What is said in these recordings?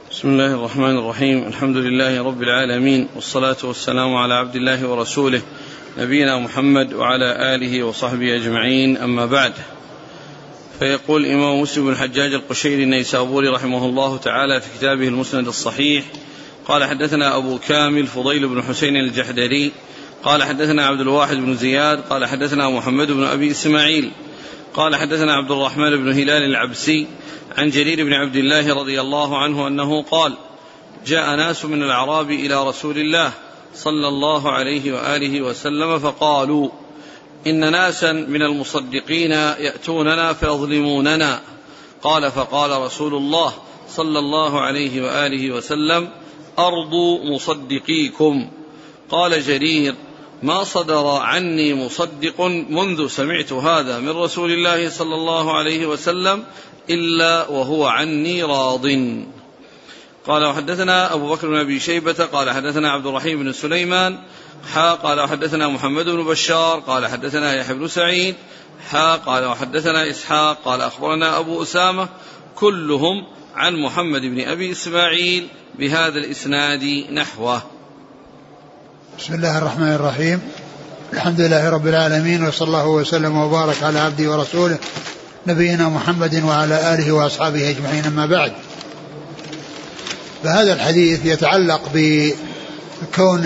بسم الله الرحمن الرحيم. الحمد لله رب العالمين، والصلاة والسلام على عبد الله ورسوله نبينا محمد وعلى آله وصحبه أجمعين، أما بعد. فيقول الإمام مسلم بن الحجاج القشيري النيسابوري رحمه الله تعالى في كتابه المسند الصحيح قال: حدثنا أبو كامل فضيل بن حسين الجحدري قال: حدثنا عبد الواحد بن زياد قال: حدثنا محمد بن أبي إسماعيل قال: حدثنا عبد الرحمن بن هلال العبسي عن جرير بن عبد الله رضي الله عنه أنه قال: جاء ناس من الأعراب إلى رسول الله صلى الله عليه وآله وسلم فقالوا: إن ناسا من المصدقين يأتوننا فيظلموننا. قال: فقال رسول الله صلى الله عليه وآله وسلم: أرضوا مصدقيكم. قال جرير: ما صدر عني مصدق منذ سمعت هذا من رسول الله صلى الله عليه وسلم إلا وهو عني راض. قال: وحدثنا أبو بكر بن أبي شيبة قال: حدثنا عبد الرحيم بن سليمان قال: وحدثنا محمد بن بشار قال: حدثنا يحيى بن سعيد قال: وحدثنا إسحاق قال: أخبرنا أبو أسامة كلهم عن محمد بن أبي إسماعيل بهذا الإسناد نحوه. بسم الله الرحمن الرحيم. الحمد لله رب العالمين، وصلى الله وسلم وبارك على عبده ورسوله نبينا محمد وعلى آله وأصحابه أجمعين، أما بعد. فهذا الحديث يتعلق بكون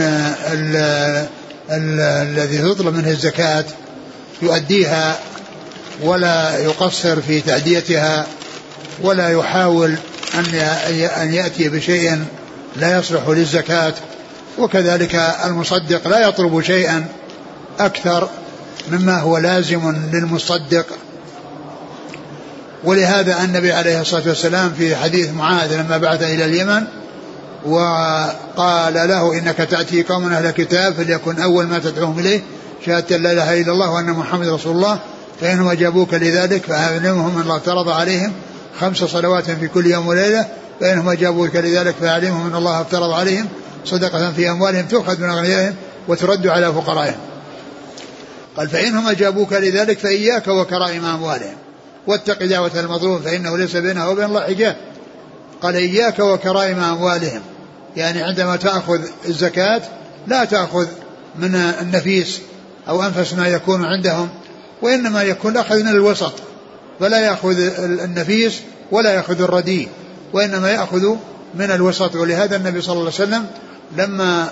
الذي تطلب منه الزكاة يؤديها ولا يقصر في تأديتها، ولا يحاول أن يأتي بشيء لا يصلح للزكاة. وكذلك المصدق لا يطلب شيئا أكثر مما هو لازم للمصدق. ولهذا النبي عليه الصلاة والسلام في حديث معاذ لما بعث إلى اليمن وقال له: إنك تأتي قوم أهل كتاب فليكن أول ما تدعوهم إليه شهادة لا إله إلا الله وأن محمد رسول الله، فإنهم أجابوك لذلك فأعلمهم أن الله افترض عليهم 5 صلوات في كل يوم وليلة، فإنهم أجابوك لذلك فأعلمهم أن الله افترض عليهم صدقة في أموالهم تؤخذ من أغنيائهم وترد على فقرائهم. قال: فإنهم أجابوك لذلك فإياك وكرائم أموالهم واتق دعوة المظلوم فإنه ليس بينها وبين الله حجاب. قال: إياك وكرائم أموالهم، يعني عندما تأخذ الزكاة لا تأخذ من النفيس أو أنفس ما يكون عندهم، وإنما يكون أخذ من الوسط، فلا يأخذ النفيس ولا يأخذ الرديء، وإنما يأخذ من الوسط. ولهذا النبي صلى الله عليه وسلم لما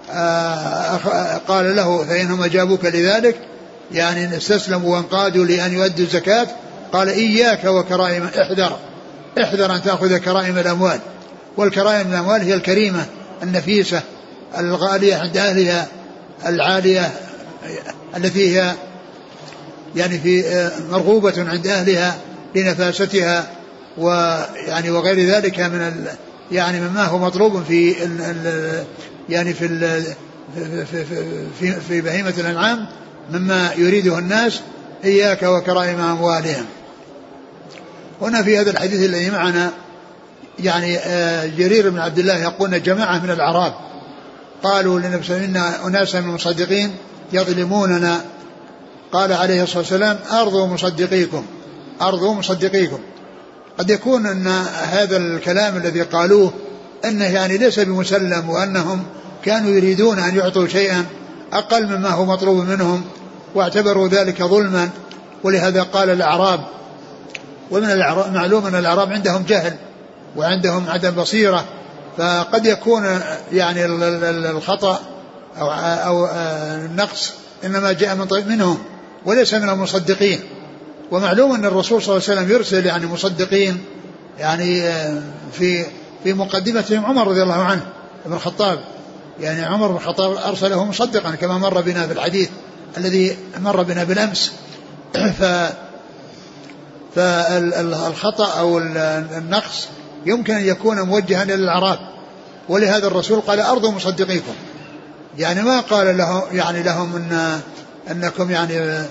قال له: فإنهم أجابوك لذلك، يعني استسلموا وانقادوا لأن يؤدوا الزكاة، قال: إياك وكرائم، احذر أن تأخذ كرائم الأموال. والكرائم الأموال هي الكريمة النفيسة الغالية عند أهلها، العالية التي هي يعني في مرغوبة عند أهلها لنفاستها ويعني وغير ذلك من يعني مما هو مطلوب في يعني في بهيمة الأنعام مما يريده الناس. إياك وكرائم أموالهم. هنا في هذا الحديث الذي معنا يعني جرير بن عبد الله يقول: جماعة من الأعراب قالوا للنبي صلى الله عليه وسلم: إن أناسا من المصدقين يظلموننا. قال عليه الصلاة والسلام: أرضوا مصدقيكم، أرضوا مصدقيكم. قد يكون أن هذا الكلام الذي قالوه أنه يعني ليس بمسلم، وأنهم كانوا يريدون أن يعطوا شيئا أقل مما هو مطلوب منهم واعتبروا ذلك ظلما، ولهذا قال الأعراب. ومن الأعراب معلوم أن الأعراب عندهم جهل وعندهم عدم بصيرة، فقد يكون يعني الخطأ أو النقص إنما جاء من طريق منهم وليس من المصدقين. ومعلوم أن الرسول صلى الله عليه وسلم يرسل يعني مصدقين، يعني في مقدمتهم عمر رضي الله عنه ابن الخطاب، يعني عمر بن الخطاب أرسله مصدقا كما مر بنا في الحديث الذي مر بنا بالأمس. فالخطأ أو النقص يمكن أن يكون موجها إلى الأعراب، ولهذا الرسول قال: أرضوا مصدقيكم، يعني ما قال له يعني لهم أنكم يعني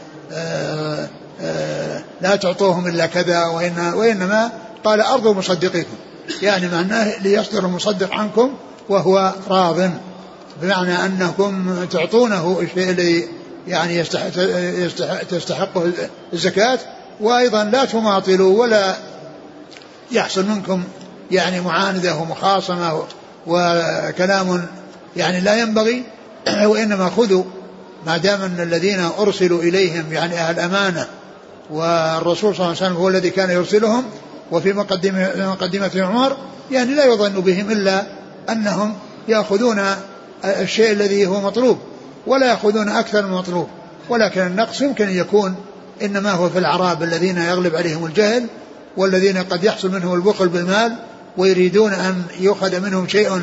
لا تعطوهم إلا كذا، وإنما قال: أرضوا مصدقيكم، يعني معناه ليصدر المصدق عنكم وهو راض، بمعنى أنكم تعطونه الشيء الذي يعني تستحقه الزكاة، وأيضا لا تماطلوا ولا يحصل منكم يعني معاندة ومخاصمة وكلام يعني لا ينبغي، وإنما خذوا ما دام أن الذين أرسلوا إليهم يعني أهل أمانة، والرسول صلى الله عليه وسلم هو الذي كان يرسلهم، وفي مقدمة عمر يعني لا يظن بهم إلا أنهم يأخذون الشيء الذي هو مطلوب ولا يأخذون أكثر من مطلوب، ولكن النقص يمكن أن يكون إنما هو في الأعراب الذين يغلب عليهم الجهل، والذين قد يحصل منهم البخل بالمال ويريدون أن يؤخذ منهم شيء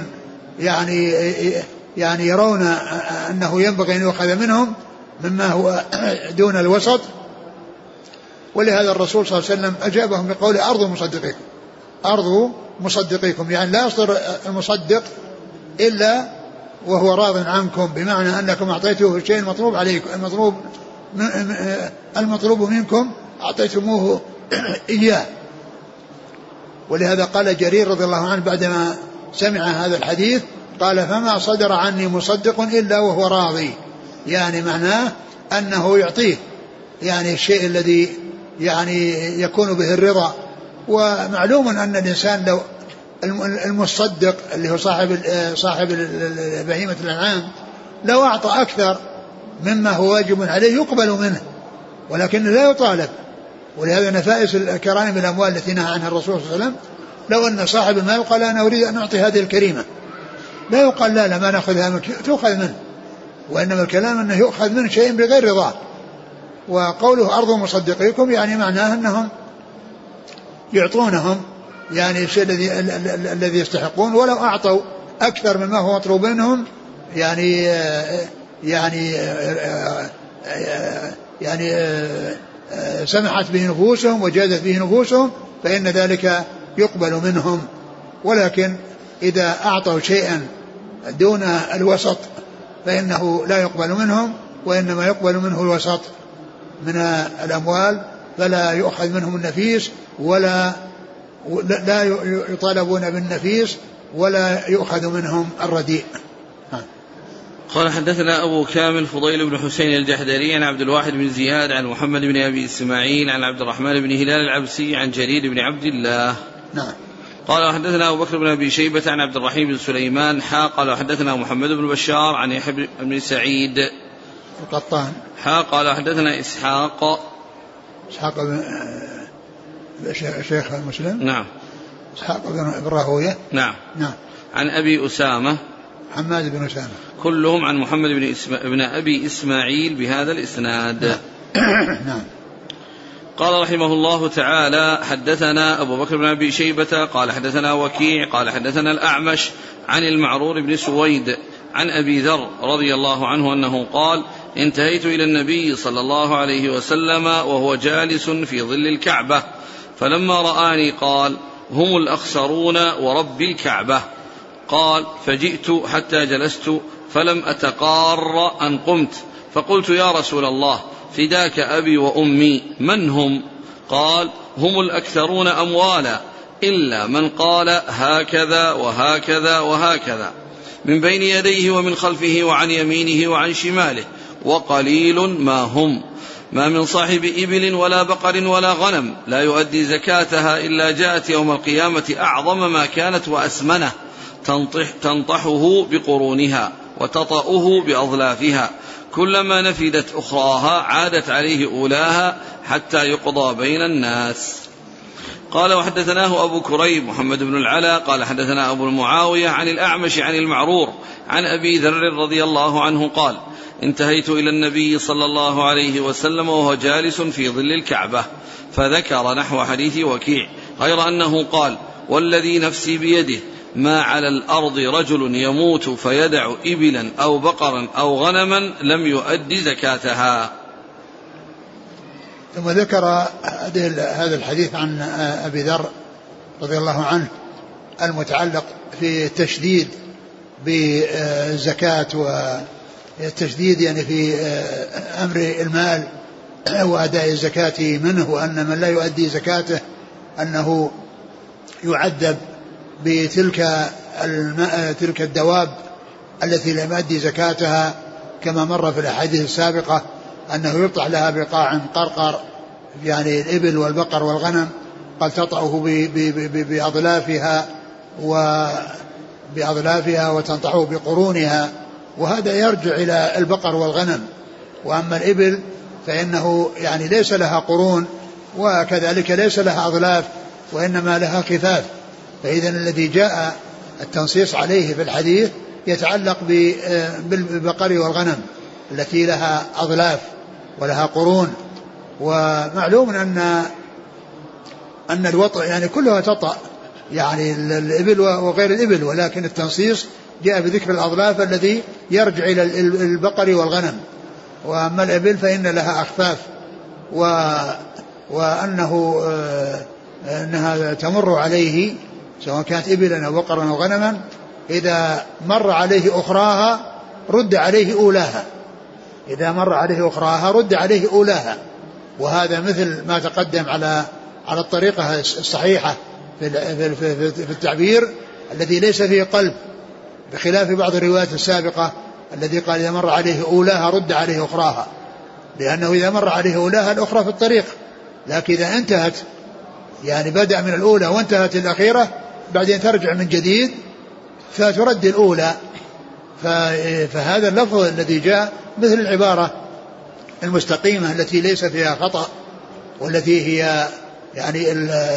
يعني يرون أنه ينبغي أن يؤخذ منهم مما هو دون الوسط. ولهذا الرسول صلى الله عليه وسلم أجابهم بقول أرضوا مصدقيكم، يعني لا يصدر المصدق إلا وهو راض عنكم، بمعنى أنكم أعطيتوه الشيء المطلوب عليكم، المطلوب منكم أعطيتموه إياه. ولهذا قال جرير رضي الله عنه بعدما سمع هذا الحديث قال فما صدر عني مصدق إلا وهو راضي، يعني معناه أنه يعطيه يعني الشيء الذي يعني يكون به الرضا. ومعلوم أن الإنسان لو المصدق اللي هو صاحب بهيمة الأنعام لو أعطى أكثر مما هو واجب عليه يقبل منه، ولكن لا يطالب. ولهذا نفائس الكرائم الأموال التي نهى عنها الرسول صلى الله عليه وسلم، لو أن صاحب المال قال أنا أريد أن أعطي هذه الكريمة لا يقال لا ما نأخذها منك، تؤخذ منه، وإنما الكلام أنه يؤخذ منه شيء بغير رضاه. وقوله أرض مصدقيكم يعني معناه أنهم يعطونهم يعني الشيء الذي يستحقون، ولو أعطوا أكثر مما هو مطلوب منهم يعني سمحت به نفوسهم وجادت به نفوسهم فإن ذلك يقبل منهم. ولكن إذا أعطوا شيئا دون الوسط فإنه لا يقبل منهم، وإنما يقبل منه الوسط من الأموال، فلا يؤخذ منهم النفيس ولا يطالبون بالنفيس ولا يؤخذ منهم الرديء. قال حدثنا أبو كامل فضيل بن حسين الجحدري عن عبد الواحد بن زياد عن محمد بن أبي إسماعيل عن عبد الرحمن بن هلال العبسي عن جرير بن عبد الله. نعم. قال حدثنا أبو بكر بن أبي شيبة عن عبد الرحيم بن سليمان قال حدثنا محمد بن بشار عن يحيى بن سعيد القطان قال حدثنا إسحاق بن شيخ مسلم. نعم. إسحاق بن راهوية. نعم. عن أبي أسامة حماد بن أسامة، كلهم عن محمد بن أبي إسماعيل بهذا الإسناد. نعم. قال رحمه الله تعالى حدثنا أبو بكر بن أبي شيبة قال حدثنا وكيع قال حدثنا الأعمش عن المعرور بن سويد عن أبي ذر رضي الله عنه أنه قال انتهيت إلى النبي صلى الله عليه وسلم وهو جالس في ظل الكعبة، فلما رآني قال هم الأخسرون ورب الكعبة. قال فجئت حتى جلست فلم أتقار أن قمت، فقلت يا رسول الله فداك أبي وأمي من هم؟ قال هم الأكثرون أموالا إلا من قال هكذا وهكذا وهكذا من بين يديه ومن خلفه وعن يمينه وعن شماله، وقليل ما هم، ما من صاحب إبل ولا بقر ولا غنم لا يؤدي زكاتها إلا جاءت يوم القيامة أعظم ما كانت وأسمنه تنطحه بقرونها وتطأه بأظلافها، كلما نفدت أخراها عادت عليه أولاها حتى يقضى بين الناس. قال وحدثناه أبو كريب محمد بن العلا قال حدثنا أبو المعاوية عن الأعمش عن المعرور عن أبي ذر رضي الله عنه قال انتهيت إلى النبي صلى الله عليه وسلم وهو جالس في ظل الكعبة، فذكر نحو حديث وكيع غير أنه قال والذي نفسي بيده ما على الأرض رجل يموت فيدع إبلا أو بقرا أو غنما لم يؤدي زكاتها. ثم ذكر هذا الحديث عن أبي ذر رضي الله عنه المتعلق في التشديد بالزكاة والتشديد يعني في أمر المال وأداء الزكاة منه، وأن من لا يؤدي زكاته أنه يعذب بتلك الدواب التي لم يؤدي زكاتها، كما مر في الأحاديث السابقة أنه يطع لها بقاع قرقر يعني الإبل والبقر والغنم قال تطأه بأضلافها وبأظلافها وتنطحه بقرونها، وهذا يرجع إلى البقر والغنم. وأما الإبل فإنه يعني ليس لها قرون وكذلك ليس لها أظلاف وإنما لها خفاف. فإذا الذي جاء التنصيص عليه في الحديث يتعلق بالبقر والغنم التي لها أظلاف ولها قرون. ومعلوم أن الوطأ يعني كلها تطأ، يعني الإبل وغير الإبل، ولكن التنصيص جاء بذكر الأظلاف الذي يرجع إلى البقر والغنم. وأما الإبل فإن لها أخفاف، أنها تمر عليه سواء كانت إبلا أو بقرا أو غنما، إذا مر عليه أخراها رد عليه أولاها، إذا مر عليه أخراها رد عليه أولاها. وهذا مثل ما تقدم على الطريقة الصحيحة في التعبير الذي ليس فيه قلب، بخلاف بعض الروايات السابقة الذي قال إذا مر عليه أولاها رد عليه أخراها، لأنه إذا مر عليه أولاها الأخرى في الطريق، لكن إذا انتهت يعني بدأ من الأولى وانتهت الأخيرة بعدين ترجع من جديد فترد الأولى. فهذا اللفظ الذي جاء مثل العبارة المستقيمة التي ليس فيها خطأ، والتي هي يعني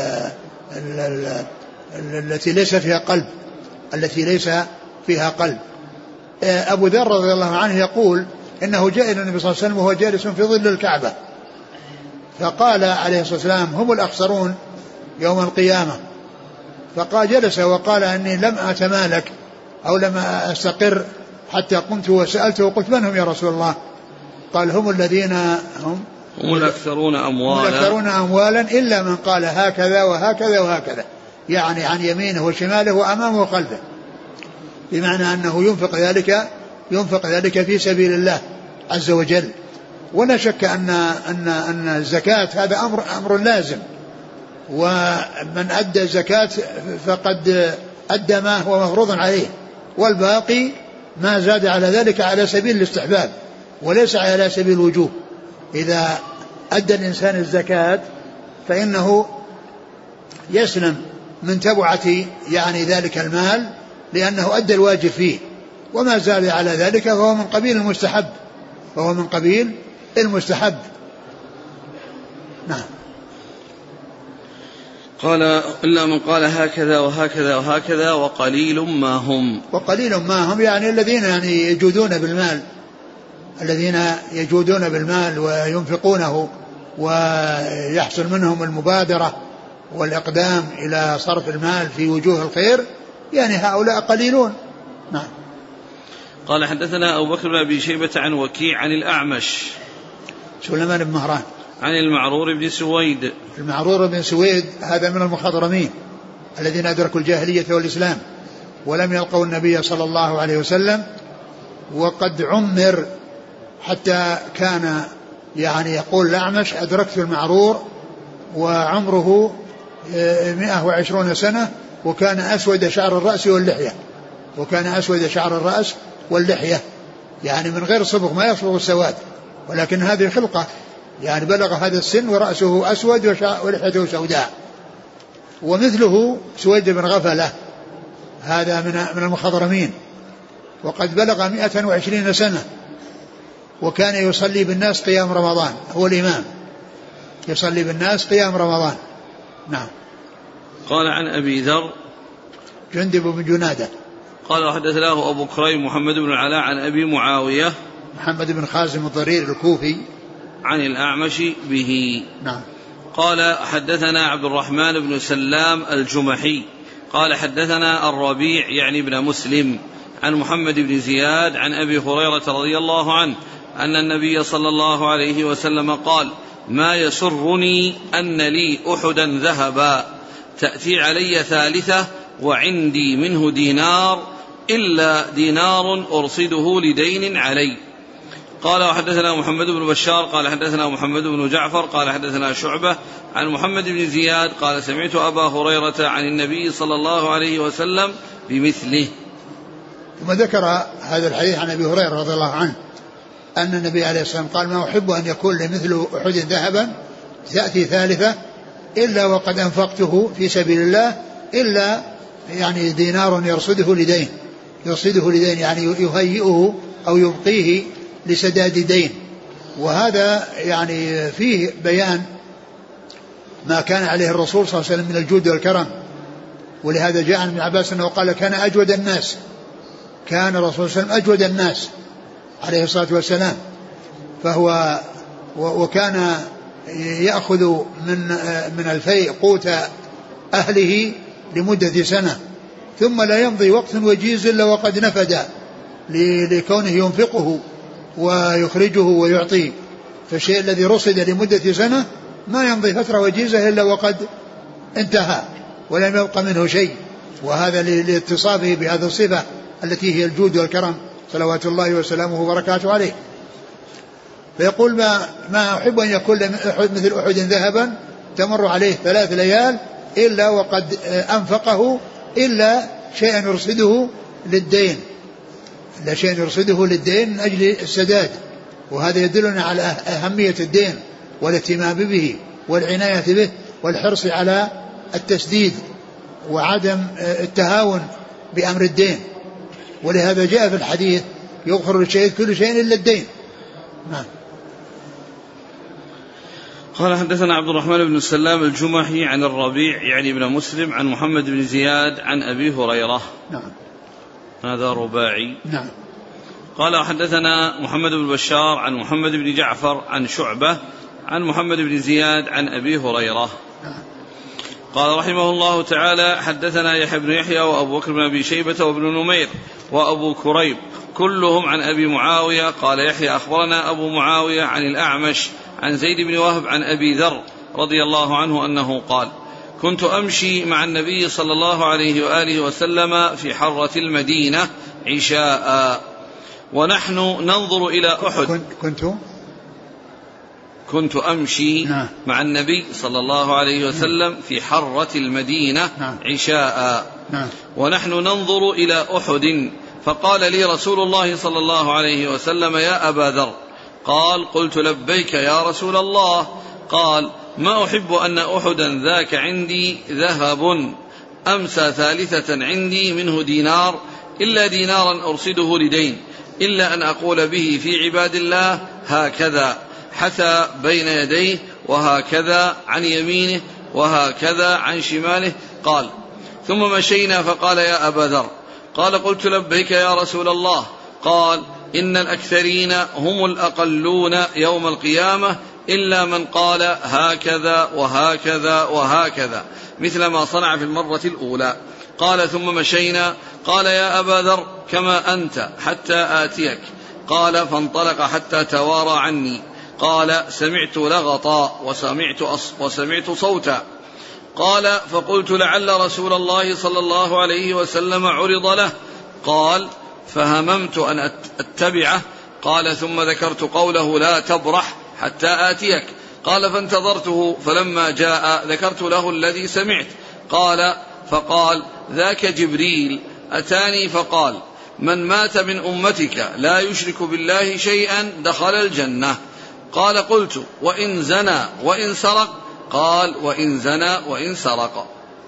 التي ليس فيها قلب، التي ليس فيها قلب. أبو ذر رضي الله عنه يقول إنه جاء إلى النبي صلى الله عليه وسلم وهو جالس في ظل الكعبة، فقال عليه الصلاة والسلام هم الأخسرون يوم القيامة. فقال جلس وقال إني لم أتمالك أو لم أستقر حتى قمت وسألته وقلت من هم يا رسول الله؟ قال هم الذين هم الأكثرون أموالا إلا من قال هكذا وهكذا وهكذا، يعني عن يمينه وشماله وأمامه وخلفه، بمعنى أنه ينفق ذلك في سبيل الله عز وجل. ولا شك أن الزكاة هذا أمر لازم، ومن أدى الزكاة فقد أدى ما هو مفروض عليه، والباقي ما زاد على ذلك على سبيل الاستحباب وليس على سبيل الوجوب. إذا أدى الإنسان الزكاة فإنه يسلم من تبعة يعني ذلك المال لأنه أدى الواجب فيه، وما زاد على ذلك فهو من قبيل المستحب. نعم. قال إلا من قال هكذا وهكذا وهكذا وقليل ما هم يعني الذين يعني يجودون بالمال وينفقونه ويحصل منهم المبادرة والإقدام إلى صرف المال في وجوه الخير، يعني هؤلاء قليلون. نعم. قال حدثنا أبو بكر بن أبي شيبة عن وكيع عن الأعمش سليمان بن مهران عن المعرور بن سويد هذا من المخضرمين الذين أدركوا الجاهلية والإسلام ولم يلقوا النبي صلى الله عليه وسلم، وقد عمر حتى كان يعني يقول الأعمش أدركت المعرور وعمره 120 سنة وكان أسود شعر الرأس واللحية، يعني من غير صبغ، ما يصبغ السواد، ولكن هذه خلقة، يعني بلغ هذا السن ورأسه أسود ولحيته سوداء. ومثله سويد بن غفلة هذا من المخضرمين، وقد بلغ 120 سنة وكان يصلي بالناس قيام رمضان، هو الإمام يصلي بالناس قيام رمضان. نعم. قال عن أبي ذر جندب بن جنادة قال حدثناه أبو كريم محمد بن العلاء عن أبي معاوية محمد بن خازم الضرير الكوفي عن الأعمش به. نعم. قال حدثنا عبد الرحمن بن سلام الجمحي قال حدثنا الربيع يعني بن مسلم عن محمد بن زياد عن أبي هريرة رضي الله عنه أن النبي صلى الله عليه وسلم قال ما يسرني أن لي أحدا ذهبا تأتي علي ثالثة وعندي منه دينار إلا دينار أرصده لدين علي. قال وحدثنا محمد بن بشار قال حدثنا محمد بن جعفر قال حدثنا شعبة عن محمد بن زياد قال سمعت أبا هريرة عن النبي صلى الله عليه وسلم بمثله. ثم ذكر هذا الحديث عن أبي هريرة رضي الله عنه أن النبي عليه الصلاة والسلام قال ما أحب أن يكون لي مثل أحد ذهبا تأتي ثالثة إلا وقد أنفقته في سبيل الله إلا يعني دينار يرصده لدين يعني يهيئه أو يبقيه لسداد دين. وهذا يعني فيه بيان ما كان عليه الرسول صلى الله عليه وسلم من الجود والكرم. ولهذا جاء عن ابن عباس أنه قال كان أجود الناس، كان الرسول صلى الله عليه وسلم أجود الناس عليه الصلاة والسلام. فهو وكان يأخذ من الفيء قوت أهله لمدة سنة، ثم لا يمضي وقت وجيز إلا وقد نفد لكونه ينفقه ويخرجه ويعطيه. فالشيء الذي رصد لمدة سنة ما يمضي فترة وجيزة إلا وقد انتهى ولم يبق منه شيء. وهذا لاتصافه بهذه الصفة التي هي الجود والكرم صلوات الله وسلامه وبركاته عليه. فيقول ما أحب أن يكون مثل أحد ذهبا تمر عليه 3 ليال إلا وقد أنفقه إلا شيئا يرصده للدين من أجل السداد. وهذا يدلنا على أهمية الدين والاهتمام به والعناية به والحرص على التسديد وعدم التهاون بأمر الدين. ولهذا جاء في الحديث يغفر للشهيد كل شيء إلا الدين. نعم. قال حدثنا عبد الرحمن بن السلام الجمحي عن الربيع يعني بن مسلم عن محمد بن زياد عن أبي هريرة. نعم. هذا رباعي. نعم. قال حدثنا محمد بن بشار عن محمد بن جعفر عن شعبة عن محمد بن زياد عن أبي هريرة. نعم. قال رحمه الله تعالى حدثنا يحيى بن يحيى وأبو بكر بن أبي شيبة وابن نمير وأبو كريب كلهم عن أبي معاوية. قال يحيى أخبرنا أبو معاوية عن الأعمش عن زيد بن وهب عن أبي ذر رضي الله عنه أنه قال كنت أمشي مع النبي صلى الله عليه وآله وسلم في حرة المدينة عشاء ونحن ننظر إلى أحد. كنت أمشي مع النبي صلى الله عليه وسلم في حرة المدينة عشاء ونحن ننظر إلى أحد فقال لي رسول الله صلى الله عليه وسلم يا أبا ذر. قال قلت لبيك يا رسول الله. قال ما أحب أن أحدا ذاك عندي ذهب أمسى 3 عندي منه دينار إلا دينارا أرصده لدين إلا أن أقول به في عباد الله هكذا حتى بين يديه وهكذا عن يمينه وهكذا عن شماله. قال ثم مشينا فقال يا أبا ذر. قال قلت لبيك يا رسول الله. قال إن الأكثرين هم الأقلون يوم القيامة إلا من قال هكذا وهكذا وهكذا مثل ما صنع في المرة الأولى. قال ثم مشينا. قال يا أبا ذر كما أنت حتى آتيك. قال فانطلق حتى توارى عني. قال سمعت لغطا وسمعت صوتا. قال فقلت لعل رسول الله صلى الله عليه وسلم عرض له. قال فهممت أن أتبعه. قال ثم ذكرت قوله لا تبرح حتى آتيك. قال فانتظرته فلما جاء ذكرت له الذي سمعت. قال فقال ذاك جبريل أتاني فقال من مات من أمتك لا يشرك بالله شيئا دخل الجنة. قال قلت وإن زنى وإن سرق. قال وإن زنى وإن سرق.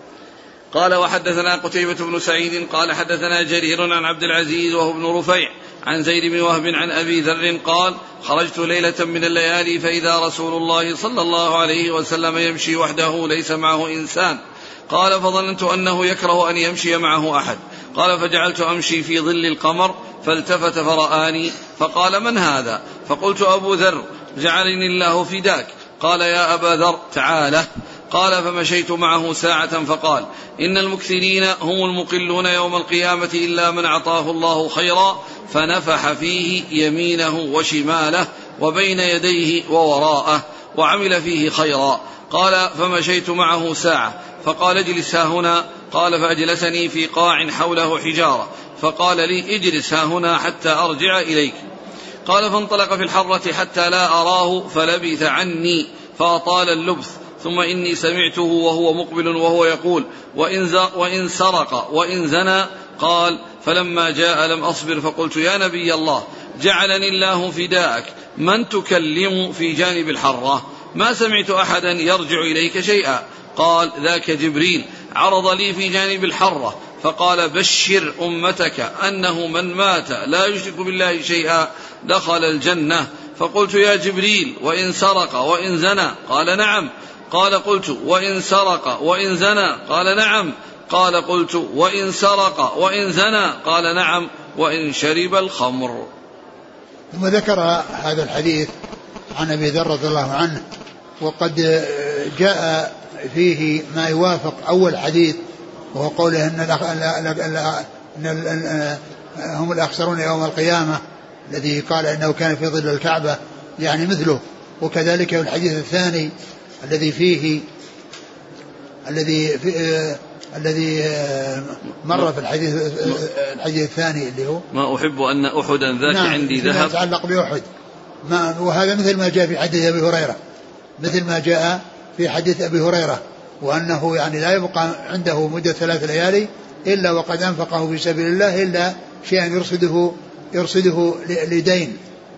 قال وحدثنا قتيبة بن سعيد قال حدثنا جرير عن عبد العزيز وهو ابن رفيع عن زيد بن وهب عن أبي ذر قال خرجت ليلة من الليالي فإذا رسول الله صلى الله عليه وسلم يمشي وحده ليس معه إنسان. قال فظننت أنه يكره أن يمشي معه أحد. قال فجعلت أمشي في ظل القمر فالتفت فرآني فقال من هذا؟ فقلت أبو ذر جعلني الله فداك. قال يا أبا ذر تعالى. قال فمشيت معه ساعة فقال إن المكثرين هم المقلون يوم القيامة إلا من أعطاه الله خيرا فنفح فيه يمينه وشماله وبين يديه ووراءه وعمل فيه خيرا. قال فمشيت معه ساعة فقال اجلس ها هنا. قال فأجلسني في قاع حوله حجارة فقال لي اجلس ها هنا حتى أرجع إليك. قال فانطلق في الحرة حتى لا أراه فلبث عني فأطال اللبث. ثم إني سمعته وهو مقبل وهو يقول وإن سرق وإن زنى. قال فلما جاء لم أصبر فقلت يا نبي الله جعلني الله فداءك من تكلم في جانب الحرة؟ ما سمعت أحدا يرجع إليك شيئا. قال ذاك جبريل عرض لي في جانب الحرة فقال بشر أمتك أنه من مات لا يشرك بالله شيئا دخل الجنة. فقلت يا جبريل وإن سرق وإن زنى؟ قال نعم. قال قلت وإن سرق وإن زنى؟ قال نعم. قال قلت وإن سرق وإن زنى؟ قال نعم وإن شرب الخمر. ثم ذكر هذا الحديث عن أبي ذر رضي الله عنه، وقد جاء فيه ما يوافق أول حديث، وهو قوله إن هم الأخسرون يوم القيامة، الذي قال إنه كان في ظل الكعبة يعني مثله. وكذلك الحديث الثاني الذي مر في الحديث الثاني اللي هو ما أحب أن أحدا ذاك عندي ذهب، يتعلق بأحد. وهذا مثل ما جاء في حديث أبي هريرة، مثل ما جاء في حديث أبي هريرة، وأنه يعني لا يبقى عنده مدة 3 ليالي إلا وقد أنفقه في سبيل الله إلا شيئا يرصده لدين.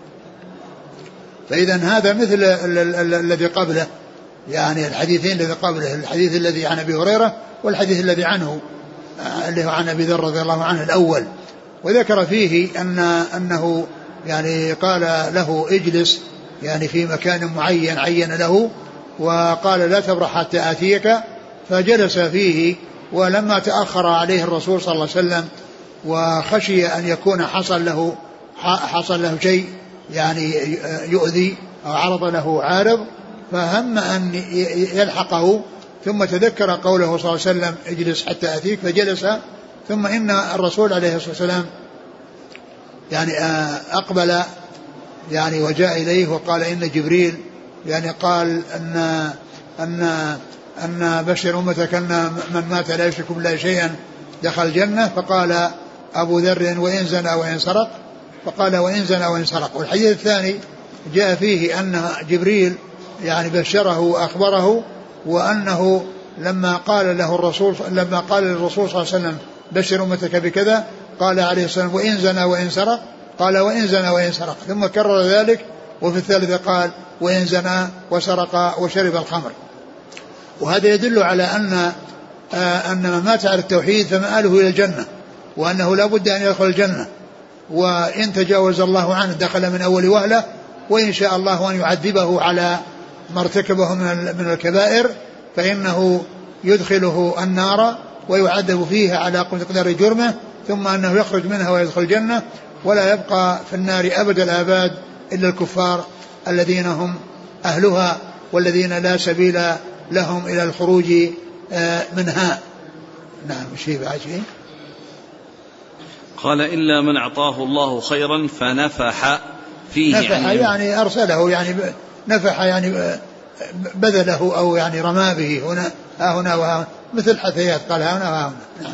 فإذا هذا مثل الذي قبله، يعني الحديثين الذي قبله، الحديث الذي عن أبي هريرة والحديث الذي عنه اللي هو عن أبي ذر رضي الله عنه الأول. وذكر فيه أنه يعني قال له اجلس يعني في مكان معين عين له، وقال لا تبرح حتى آتيك، فجلس فيه. ولما تأخر عليه الرسول صلى الله عليه وسلم وخشي أن يكون حصل له شيء يعني يؤذي أو عرض له عارض، فهم أن يلحقه، ثم تذكر قوله صلى الله عليه وسلم اجلس حتى أتيك، فجلس. ثم إن الرسول عليه الصلاة والسلام يعني أقبل يعني وجاء إليه وقال إن جبريل يعني قال أن بشر أمتك أن من مات لا يشرك بالله شيئا دخل الجنة. فقال أبو ذر وإن زنى وإن سرق؟ فقال وإن زنى وإن سرق. والحديث الثاني جاء فيه أن جبريل يعني بشره وأخبره، وأنه لما قال للرسول صلى الله عليه وسلم بشر أمتك بكذا، قال عليه السلام وإن زنى وإن سرق؟ قال وإن زنى وإن سرق، ثم كرر ذلك. وفي الثالثة قال وإن زنى وسرق وشرب الخمر. وهذا يدل على أن من مات على التوحيد فمآله إلى الجنة، وأنه لا بد أن يدخل الجنة، وإن تجاوز الله عنه دخل من أول وهلة، وإن شاء الله أن يعذبه على ما ارتكبه من الكبائر فإنه يدخله النار ويعذب فيها على قدر جرمه، ثم أنه يخرج منها ويدخل الجنة، ولا يبقى في النار أبد الآباد إلا الكفار الذين هم أهلها والذين لا سبيل لهم إلى الخروج منها. نعم. شيء بعد شيء قال إلا من أعطاه الله خيرا فنفح فيه. نفح يعني أرسله، يعني نفح يعني بذله أو يعني رمى به هنا وهنا، مثل حثيات قال هنا وهنا. نعم.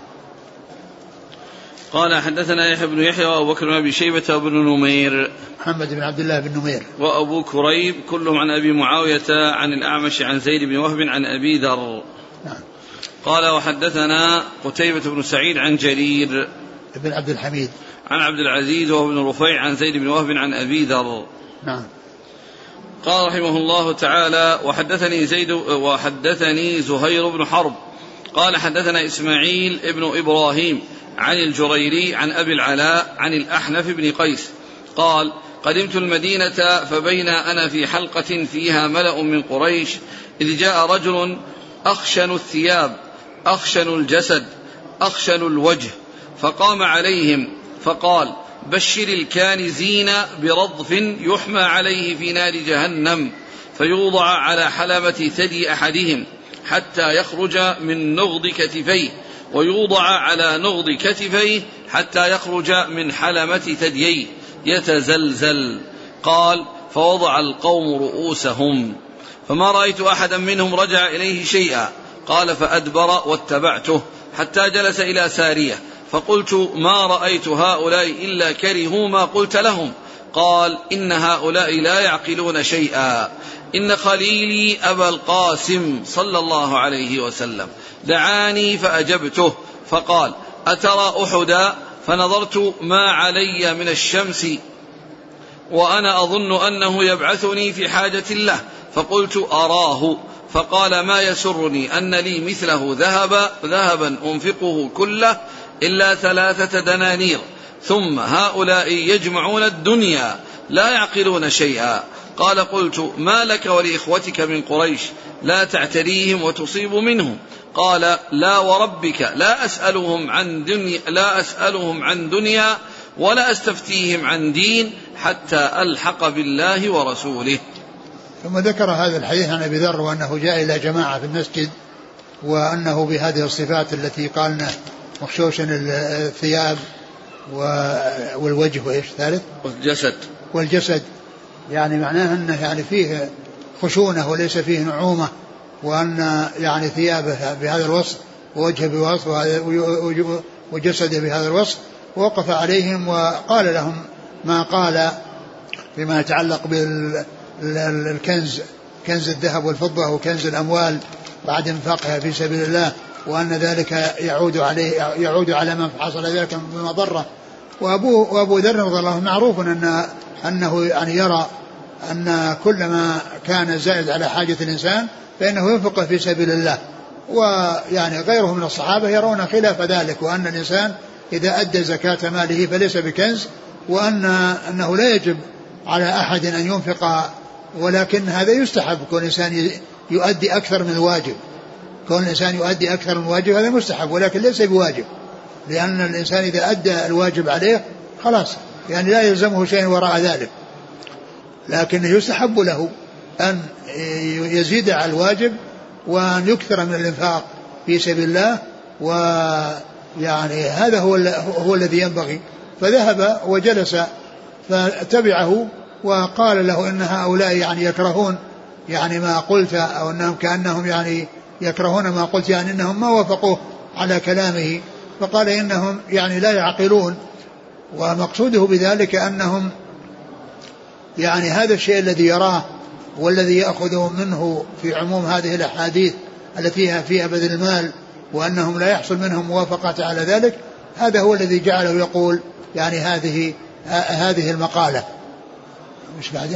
قال حدثنا يحيى بن يحيى وأبو بكر بن أبي شيبة وابن نمير محمد بن عبد الله بن نمير وأبو كريب كلهم عن أبي معاوية عن الأعمش عن زيد بن وهب عن أبي ذر. نعم. قال وحدثنا قتيبة بن سعيد عن جرير بن عبد الحميد عن عبد العزيز وابن رفيع عن زيد بن وهب عن أبي ذر. نعم. قال رحمه الله تعالى وحدثني زهير بن حرب قال حدثنا إسماعيل ابن إبراهيم عن الجريري عن أبي العلاء عن الأحنف بن قيس قال قدمت المدينة فبين أنا في حلقة فيها ملأ من قريش إذ جاء رجل أخشن الثياب أخشن الجسد أخشن الوجه فقام عليهم فقال بشر الكانزين برضف يحمى عليه في نار جهنم فيوضع على حلمة ثدي أحدهم حتى يخرج من نغض كتفيه ويوضع على نغض كتفيه حتى يخرج من حلمة ثدييه يتزلزل. قال فوضع القوم رؤوسهم فما رأيت أحدا منهم رجع إليه شيئا. قال فأدبر واتبعته حتى جلس إلى سارية فقلت ما رأيت هؤلاء إلا كرهوا ما قلت لهم. قال إن هؤلاء لا يعقلون شيئا. إن خليلي أبا القاسم صلى الله عليه وسلم دعاني فأجبته فقال أترى أحدا؟ فنظرت ما علي من الشمس وأنا أظن أنه يبعثني في حاجة له فقلت أراه فقال ما يسرني أن لي مثله ذهبا أنفقه كله إلا 3 دنانير، ثم هؤلاء يجمعون الدنيا لا يعقلون شيئا. قال قلت ما لك ولإخوتك من قريش لا تعتريهم وتصيب منهم؟ قال لا وربك لا أسألهم عن دنيا ولا أستفتيهم عن دين حتى ألحق بالله ورسوله. ثم ذكر هذا الحديث عن أبي ذر وأنه جاء إلى جماعة في المسجد وأنه بهذه الصفات التي قالنا مخشوشا الثياب والوجه وإيش ثالث والجسد، يعني معناه أنه يعني فيه خشونة وليس فيه نعومة، وأن يعني ثيابه بهذا الوصف ووجهه بوصف وجسده بهذا الوصف. ووقف عليهم وقال لهم ما قال فيما يتعلق بالكنز، كنز الذهب والفضة وكنز الأموال بعد انفاقها في سبيل الله، وأن ذلك يعود على من حصل ذلك بمضرة. وأبو ذر رضي الله عنه معروف أنه يعني يرى أن كل ما كان زائد على حاجة الإنسان فإنه ينفقه في سبيل الله، ويعني غيره من الصحابة يرون خلاف ذلك، وأن الإنسان إذا أدى زكاة ماله فليس بكنز، وأنه لا يجب على أحد أن ينفق، ولكن هذا يستحب كون الإنسان يؤدي أكثر من الواجب، كون الإنسان يؤدي أكثر من الواجب هذا مستحب ولكن ليس بواجب، لأن الإنسان إذا أدى الواجب عليه خلاص يعني لا يلزمه شيء وراء ذلك، لكن يستحب له أن يزيد على الواجب وأن يكثر من الإنفاق في سبيل الله، ويعني هذا هو الذي ينبغي. فذهب وجلس فتبعه وقال له إن هؤلاء يعني يكرهون يعني ما قلت، أو أنهم كأنهم يعني يكرهون ما قلت، يعني إنهم ما وافقوه على كلامه. فقال إنهم يعني لا يعقلون، ومقصوده بذلك أنهم يعني هذا الشيء الذي يراه والذي يأخذه منه في عموم هذه الأحاديث التي فيها بذل المال، وأنهم لا يحصل منهم موافقة على ذلك، هذا هو الذي جعله يقول يعني هذه المقالة. مش بعده؟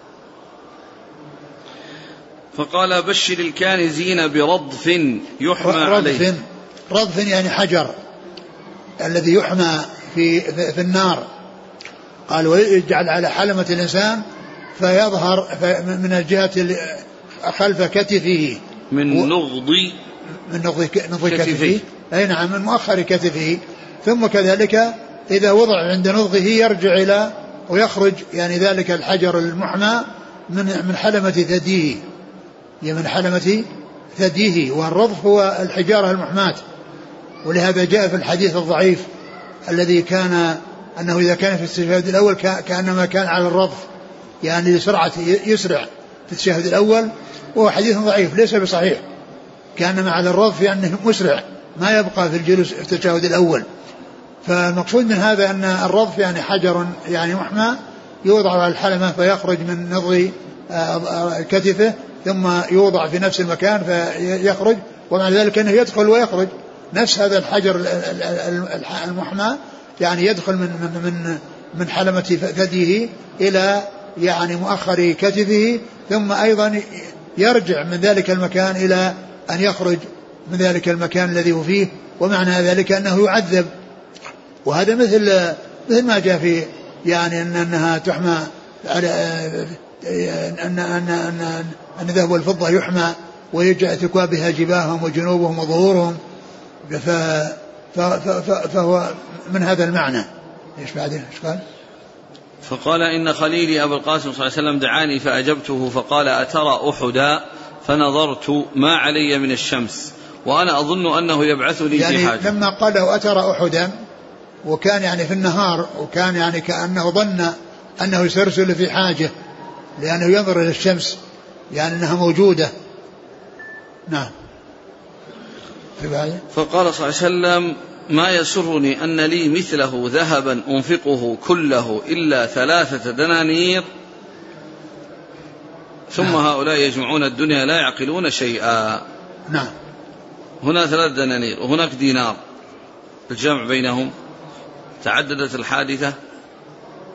فقال بشر الكانزين برضف يحمى عليه. رضف يعني حجر الذي يحمى في النار. قال ويجعل على حلمة الإنسان فيظهر من الجهة خلف كتفه من نغض كتفه، أي نعم من مؤخر كتفه، ثم كذلك إذا وضع عند نضغه يرجع إلى ويخرج يعني ذلك الحجر المحمى من حلمة ثديه، من حلمة ثديه. والرضف هو الحجارة المحماة، ولهذا جاء في الحديث الضعيف الذي كان أنه إذا كان في التشهد الأول كأنما كان على الرضف، يعني لسرعة يسرع في التشهد الأول، وهو حديث ضعيف ليس بصحيح، كأنما على الرضف يعني مسرع ما يبقى في الجلوس في التشهد الأول. فالمقصود من هذا أن الرضف يعني حجر يعني محمى يوضع على الحلمة فيخرج من نضغ كتفه ثم يوضع في نفس المكان فيخرج، ومع ذلك أنه يدخل ويخرج. نفس هذا الحجر المحمى يعني يدخل من حلمة ثديه إلى يعني مؤخر كتفه، ثم أيضا يرجع من ذلك المكان إلى أن يخرج من ذلك المكان الذي هو فيه، ومعنى ذلك أنه يعذب. وهذا مثل ما جاء في يعني أنها تحمى على أن الذهب والفضة يحمى ويجعل ثكوابها جباههم وجنوبهم وظهورهم، فهو من هذا المعنى. ايش بعده؟ ايش قال؟ فقال إن خليلي أبو القاسم صلى الله عليه وسلم دعاني فأجبته فقال أترى أحدا؟ فنظرت ما علي من الشمس وأنا أظن أنه يبعثني يعني في حاجة. لما قال له أترى أحدا وكان يعني في النهار، وكان يعني كأنه ظن أنه يسرسل في حاجة لأنه ينظر إلى الشمس يعني أنها موجودة. نعم. فقال صلى الله عليه وسلم ما يسرني أن لي مثله ذهبا أنفقه كله إلا 3 دنانير، ثم هؤلاء يجمعون الدنيا لا يعقلون شيئا. نعم. هنا 3 دنانير وهناك دينار، الجمع بينهم تعددت الحادثة.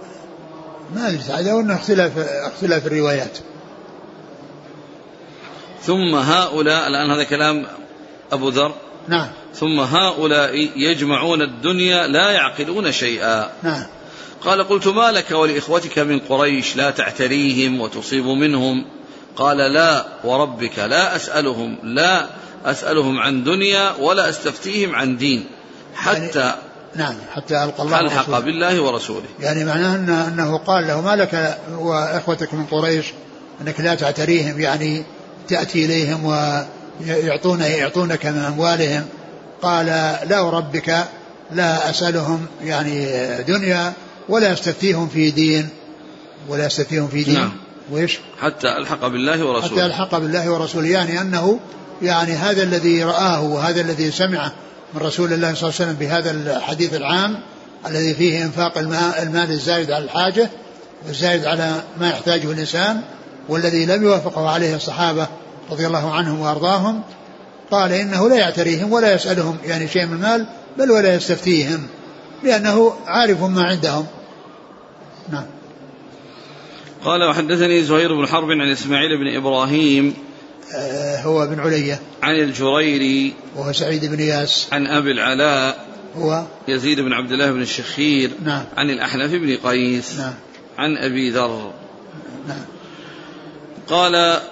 ما أدري، هذا اختلاف الروايات. ثم هؤلاء، الآن هذا كلام أبو ذر. نعم. ثم هؤلاء يجمعون الدنيا لا يعقلون شيئا. نعم. قال قلت ما لك ولإخوتك من قريش لا تعتريهم وتصيب منهم؟ قال لا وربك لا أسألهم عن دنيا ولا أستفتيهم عن دين حتى نعم حتى ألقى الله ألحق بالله ورسوله. يعني معناه أنه قال له ما لك وإخوتك من قريش أنك لا تعتريهم، يعني تأتي إليهم ويعطونك من أموالهم. قال لا وربك لا أسألهم يعني دنيا ولا أستفتيهم في دين نعم. وإيش؟ حتى ألحق بالله ورسوله. يعني أنه يعني هذا الذي رآه وهذا الذي سمعه من رسول الله صلى الله عليه وسلم بهذا الحديث العام الذي فيه إنفاق المال الزائد على الحاجة والزائد على ما يحتاجه الإنسان، والذي لم يوافقه عليه الصحابة رضي الله عنهم وأرضاهم، قال إنه لا يعتريهم ولا يسألهم يعني شيء من المال بل ولا يستفتيهم لأنه عارف ما عندهم. نعم. قال وحدثني زهير بن حرب عن إسماعيل بن إبراهيم هو بن علية عن الجريري وهو سعيد بن ياس عن أبي العلاء هو يزيد بن عبد الله بن الشخير. نعم. عن الأحنف بن قيس. نعم. عن أبي ذر. نعم. قال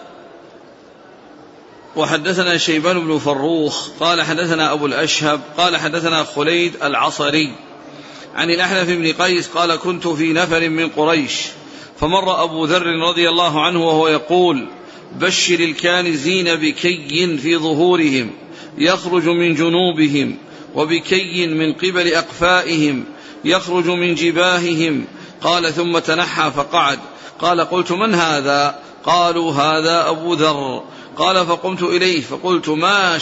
وحدثنا شيبان بن فروخ قال حدثنا أبو الأشهب قال حدثنا خليد العصري عن الأحنف بن قيس قال كنت في نفر من قريش فمر أبو ذر رضي الله عنه وهو يقول بشر الكانزين بكي في ظهورهم يخرج من جنوبهم وبكي من قبل أقفائهم يخرج من جباههم. قال ثم تنحى فقعد. قال قلت من هذا؟ قالوا هذا أبو ذر. قال فقمت إليه فقلت ما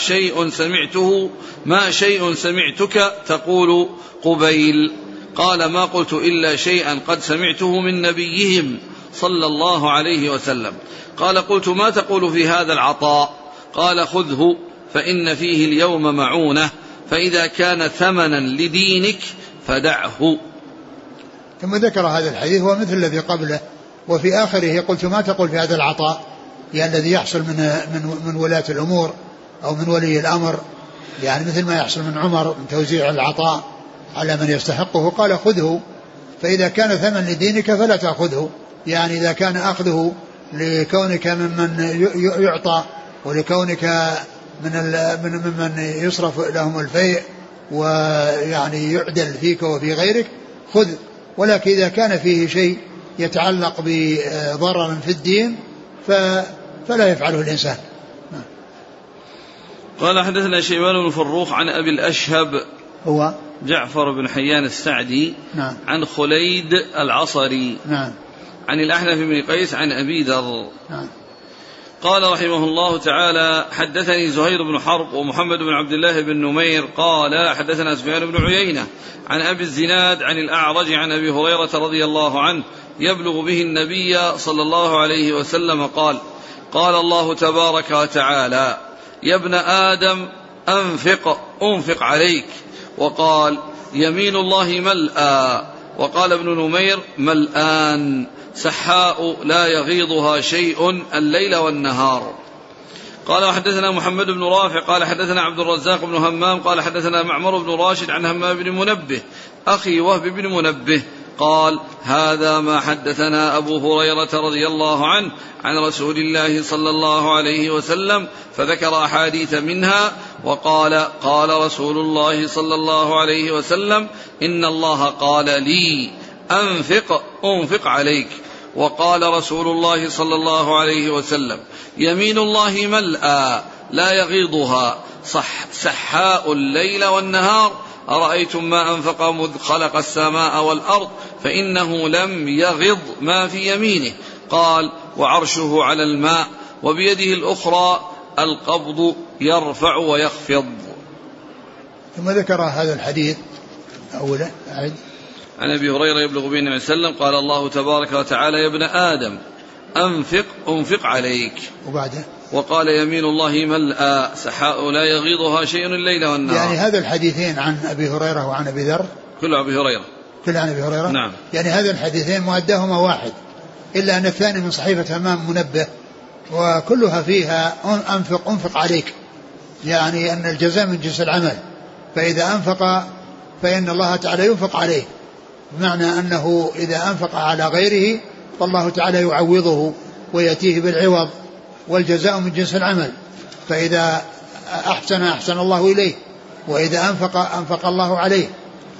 شيء سمعتك تقول قبيل؟ قال ما قلت إلا شيئا قد سمعته من نبيهم صلى الله عليه وسلم. قال قلت ما تقول في هذا العطاء؟ قال خذه فإن فيه اليوم معونة فإذا كان ثمنا لدينك فدعه. ثم ذكر هذا الحديث ومثل الذي قبله وفي آخره قلت ما تقول في هذا العطاء يعني الذي يحصل من ولاة الأمور أو من ولي الأمر، يعني مثل ما يحصل من عمر من توزيع العطاء على من يستحقه. قال خذه فإذا كان ثمن لدينك فلا تأخذه، يعني إذا كان أخذه لكونك ممن يعطى ولكونك ممن يصرف لهم الفيء ويعني يعدل فيك وفي غيرك خذ، ولكن إذا كان فيه شيء يتعلق بضرر في الدين فلا يفعله الإنسان. قال حدثنا شيبان بن فروخ عن أبي الأشهب هو جعفر بن حيان السعدي. نعم. عن خليد العصري. نعم. عن الأحنف بن قيس عن أبي ذر. نعم. قال رحمه الله تعالى حدثني زهير بن حرب ومحمد بن عبد الله بن نمير قال حدثنا سفيان بن عيينة عن أبي الزناد عن الأعرج عن أبي هريرة رضي الله عنه يبلغ به النبي صلى الله عليه وسلم قال قال الله تبارك وتعالى يا ابن آدم أنفق عليك، وقال يمين الله ملأى، وقال ابن نمير ملآن سحاء لا يغيضها شيء الليل والنهار. قال وحدثنا محمد بن رافع قال حدثنا عبد الرزاق بن همام قال حدثنا معمر بن راشد عن همام بن منبه أخي وهب بن منبه قال هذا ما حدثنا أبو هريرة رضي الله عنه عن رسول الله صلى الله عليه وسلم، فذكر أحاديث منها وقال قال رسول الله صلى الله عليه وسلم إن الله قال لي أنفق عليك، وقال رسول الله صلى الله عليه وسلم يمين الله ملأى لا يغيضها سحاء الليل والنهار، أرأيتم ما أنفق مذ خلق السماء والأرض فإنه لم يغض ما في يمينه. قال وعرشه على الماء وبيده الأخرى القبض يرفع ويخفض. ثم ذكر هذا الحديث أولا عن أبي هريرة يبلغ به النبي صلى الله عليه وسلم قال الله تبارك وتعالى يا ابن آدم أنفق عليك، وبعده وقال يمين الله ملأى سحاء لا يغيضها شيء الليل والنهار. يعني هذا الحديثين عن أبي هريرة وعن أبي ذر كل عن أبي هريرة. نعم. يعني هذا الحديثين مؤداهما واحد، إلا أن الثاني من صحيفة همام منبه وكلها فيها أنفق عليك، يعني أن الجزاء من جنس العمل، فإذا أنفق فإن الله تعالى ينفق عليه، بمعنى أنه إذا أنفق على غيره فالله تعالى يعوضه ويأتيه بالعوض، والجزاء من جنس العمل، فإذا أحسن الله إليه، وإذا أنفق الله عليه.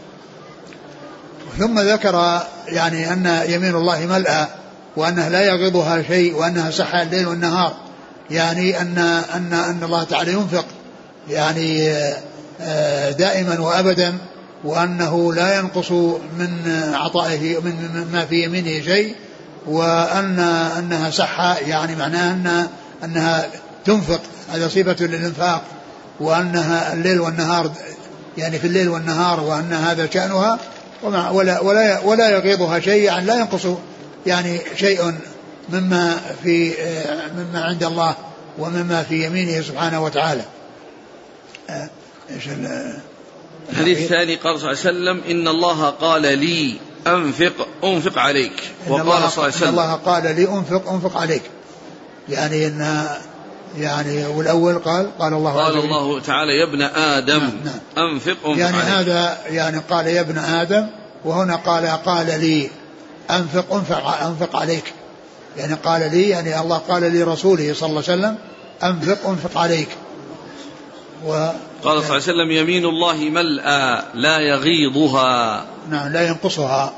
ثم ذكر يعني أن يمين الله ملأى، وأنه لا يغضها شيء، وأنها سحى الليل والنهار، يعني أن الله تعالى ينفق يعني دائما وأبدا، وأنه لا ينقص من عطائه من ما في يمينه شيء، وأنها سحى يعني معناها أنها تنفق، هذا صفة للإنفاق، وأنها الليل والنهار يعني في الليل والنهار، وأن هذا شأنها، ولا يغيضها شيء، يعني لا ينقص يعني شيء مما عند الله ومما في يمينه سبحانه وتعالى. الحديث الثاني قال صلى الله عليه وسلم إن الله قال لي أنفق عليك، وقال صلى الله عليه وسلم إن الله قال لي أنفق عليك، يعني إن يعني والأول قال الله تعالى يا ابن آدم أنفق يعني عليك، هذا يعني قال يا ابن آدم، وهنا قال لي أنفق عليك، يعني قال لي يعني الله قال لي رسوله صلى الله عليه وسلم أنفق عليك. قال صلى الله عليه وسلم يمين الله ملأى لا يغيضها، نعم لا ينقصها،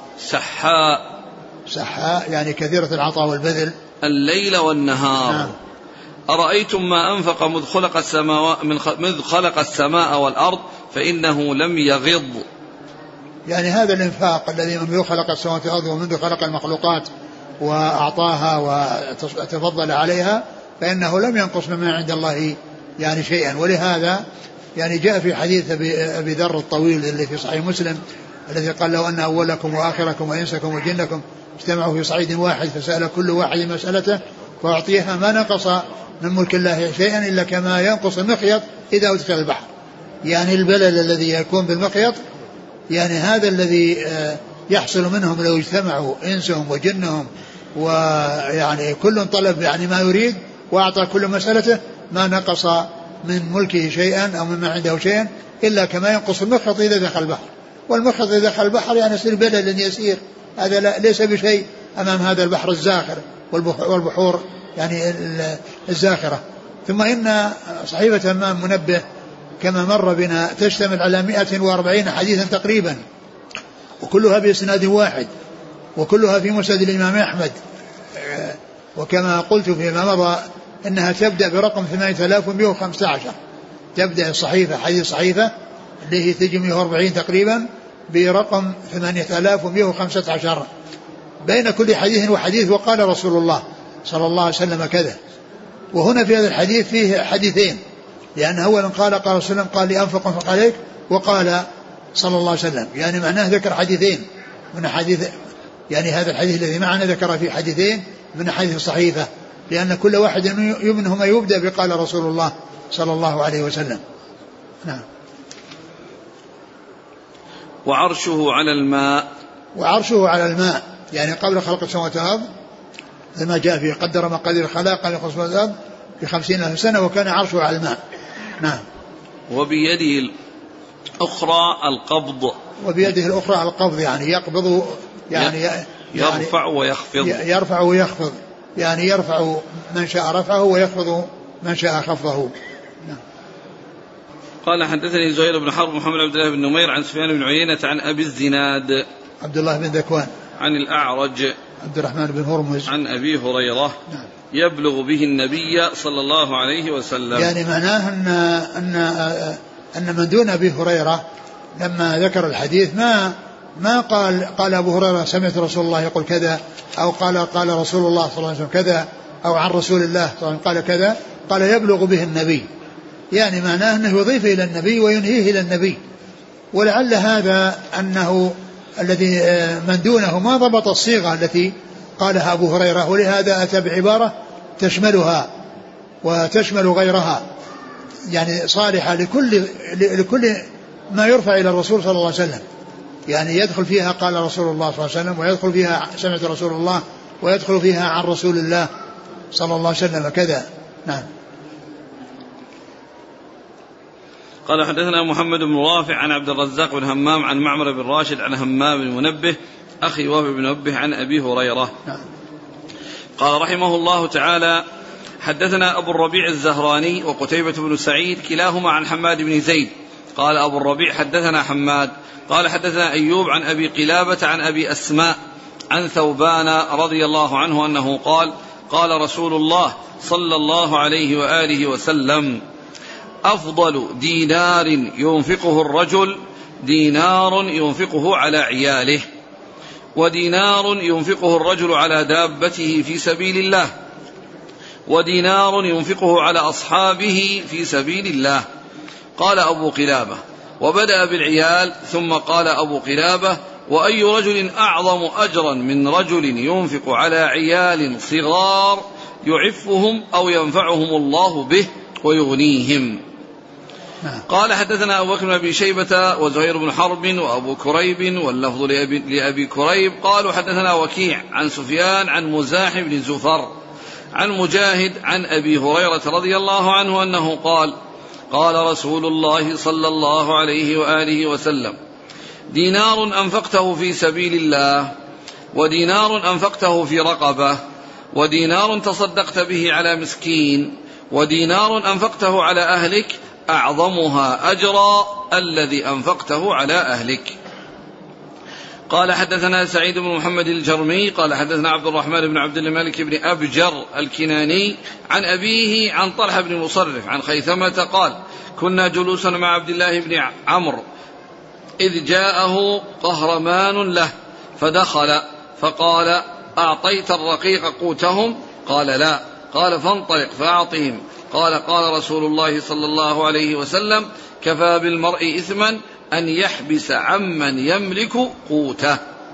سحاء يعني كثيرة العطاء والبذل الليل والنهار. نعم. أرأيتم ما أنفق مذ خلق السماء والأرض فإنه لم يغض، يعني هذا الإنفاق الذي منذ خلق السماوات والأرض ومنذ خلق المخلوقات وأعطاها وتفضل عليها، فإنه لم ينقص مما عند الله يعني شيئا. ولهذا يعني جاء في حديث أبي ذر الطويل اللي في صحيح مسلم الذي قال لو أن أولكم وآخركم وإنسكم وجنكم اجتمعوا في صعيد واحد فسأل كل واحد مسألته فأعطيها ما نقص من ملك الله شيئا إلا كما ينقص المخيط إذا أدخل البحر، يعني البلل الذي يكون بالمخيط يعني هذا الذي يحصل منهم لو اجتمعوا إنسهم وجنهم، ويعني كل طلب يعني ما يريد وأعطى كل مسألته ما نقص من ملكه شيئا أو مما عنده شيئا إلا كما ينقص المخيط إذا دخل البحر. والمخيط إذا دخل البحر يعني يصير بلل يسير، هذا ليس بشيء أمام هذا البحر الزاخر والبحور يعني الزاخرة. ثم إن صحيفة أمام منبه كما مر بنا تشتمل على 140 حديثا تقريبا، وكلها بإسناد واحد، وكلها في مسند الإمام أحمد، وكما قلت فيما مضى إنها تبدأ برقم 8115، تبدأ الصحيفة حديث صحيفة اللي هي تجي 140 تقريبا برقم 8115 بين كل حديث وحديث وقال رسول الله صلى الله عليه وسلم كذا. وهنا في هذا الحديث فيه حديثين، لأن أولا قال رسول الله قال لي أنفق عليك، وقال صلى الله عليه وسلم، يعني معناه ذكر حديثين من حديث، يعني هذا الحديث الذي معنا ذكر فيه حديثين من حديث الصحيفة، لأن كل واحد منهما يبدأ بقال رسول الله صلى الله عليه وسلم. نعم. وعرشه على الماء يعني قبل خلق السماوات والأرض لما جاء فيه قدر مقادير الخلائق قبل خلق السماوات والأرض في 50,000 سنة، وكان عرشه على الماء. نعم. وبيده الأخرى القبض، وبيده الأخرى القبض يعني يقبض، يعني يرفع ويخفض، يعني يرفع من شاء رفعه ويخفض من شاء خفضه. نعم. قال حدثني زهير بن حرب محمد عبد الله بن نمير عن سفيان بن عيينة عن أبي الزناد عبد الله بن ذكوان عن الأعرج عبد الرحمن بن هرمز عن أبي هريرة. نعم. يبلغ به النبي صلى الله عليه وسلم، يعني معناه أن من دون أبي هريرة لما ذكر الحديث ما قال أبو هريرة سمعت رسول الله يقول كذا، أو قال رسول الله صلى الله عليه وسلم كذا، أو عن رسول الله صلى الله عليه وسلم قال كذا، قال يبلغ به النبي، يعني معناه أنه يضيف إلى النبي وينهيه إلى النبي. ولعل هذا أنه الذي من دونه ما ضبط الصيغة التي قالها أبو هريرة، ولهذا أتى بعبارة تشملها وتشمل غيرها، يعني صالحة لكل ما يرفع إلى الرسول صلى الله عليه وسلم، يعني يدخل فيها قال رسول الله صلى الله عليه وسلم، ويدخل فيها سمعت رسول الله، ويدخل فيها عن رسول الله صلى الله عليه وسلم كذا. نعم. قال حدثنا محمد بن رافع عن عبد الرزاق بن همام عن معمر بن راشد عن همام بن منبه أخي وهب بن منبه عن أبي هريرة. نعم. قال رحمه الله تعالى حدثنا أبو الربيع الزهراني وقتيبة بن سعيد كلاهما عن حماد بن زيد. قال أبو الربيع حدثنا حماد قال حدثنا أيوب عن أبي قلابة عن أبي أسماء عن ثوبان رضي الله عنه أنه قال قال رسول الله صلى الله عليه وآله وسلم أفضل دينار ينفقه الرجل دينار ينفقه على عياله، ودينار ينفقه الرجل على دابته في سبيل الله، ودينار ينفقه على أصحابه في سبيل الله. قال أبو قلابة وبدأ بالعيال ثم قال أبو قلابة وأي رجل أعظم أجرا من رجل ينفق على عيال صغار يعفهم أو ينفعهم الله به ويغنيهم. قال حدثنا أبو بكر بن أبي شيبة وزهير بن حرب وأبو كريب واللفظ لأبي كريب قالوا حدثنا وكيع عن سفيان عن مزاحم بن زفر عن مجاهد عن أبي هريرة رضي الله عنه أنه قال قال رسول الله صلى الله عليه وآله وسلم دينار أنفقته في سبيل الله، ودينار أنفقته في رقبة، ودينار تصدقت به على مسكين، ودينار أنفقته على أهلك أعظمها أجرا الذي أنفقته على أهلك. قال حدثنا سعيد بن محمد الجرمي قال حدثنا عبد الرحمن بن عبد الملك بن أبجر الكناني عن أبيه عن طلحة بن مصرف عن خيثمة قال كنا جلوسا مع عبد الله بن عمرو إذ جاءه قهرمان له فدخل فقال أعطيت الرقيق قوتهم؟ قال لا. قال فانطلق فأعطهم. قال قال رسول الله صلى الله عليه وسلم كفى بالمرء إثما أن يحبس عمن يملك قوته.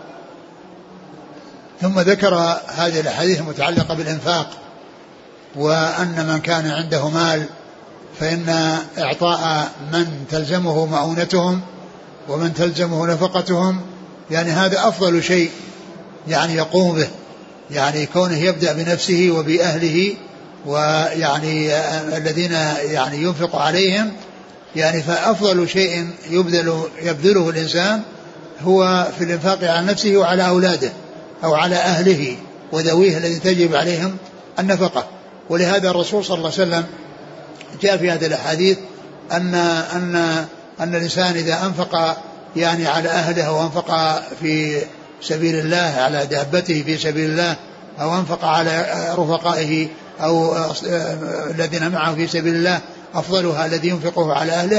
ثم ذكر هذه الأحاديث المتعلقة بالإنفاق، وأن من كان عنده مال فإن إعطاء من تلزمه مؤونتهم ومن تلزمه نفقتهم يعني هذا أفضل شيء يعني يقوم به، يعني كونه يبدأ بنفسه وبأهله ويعني الذين يعني ينفق عليهم، يعني فأفضل شيء يبذله الإنسان هو في الإنفاق على نفسه وعلى أولاده أو على أهله وذويه الذين تجب عليهم النفقة. ولهذا الرسول صلى الله عليه وسلم جاء في هذه الأحاديث أن الإنسان إذا أنفق يعني على أهله أو أنفق في سبيل الله على دابته في سبيل الله أو أنفق على رفقائه أو الذين معه في سبيل الله أفضلها الذي ينفقه على أهله،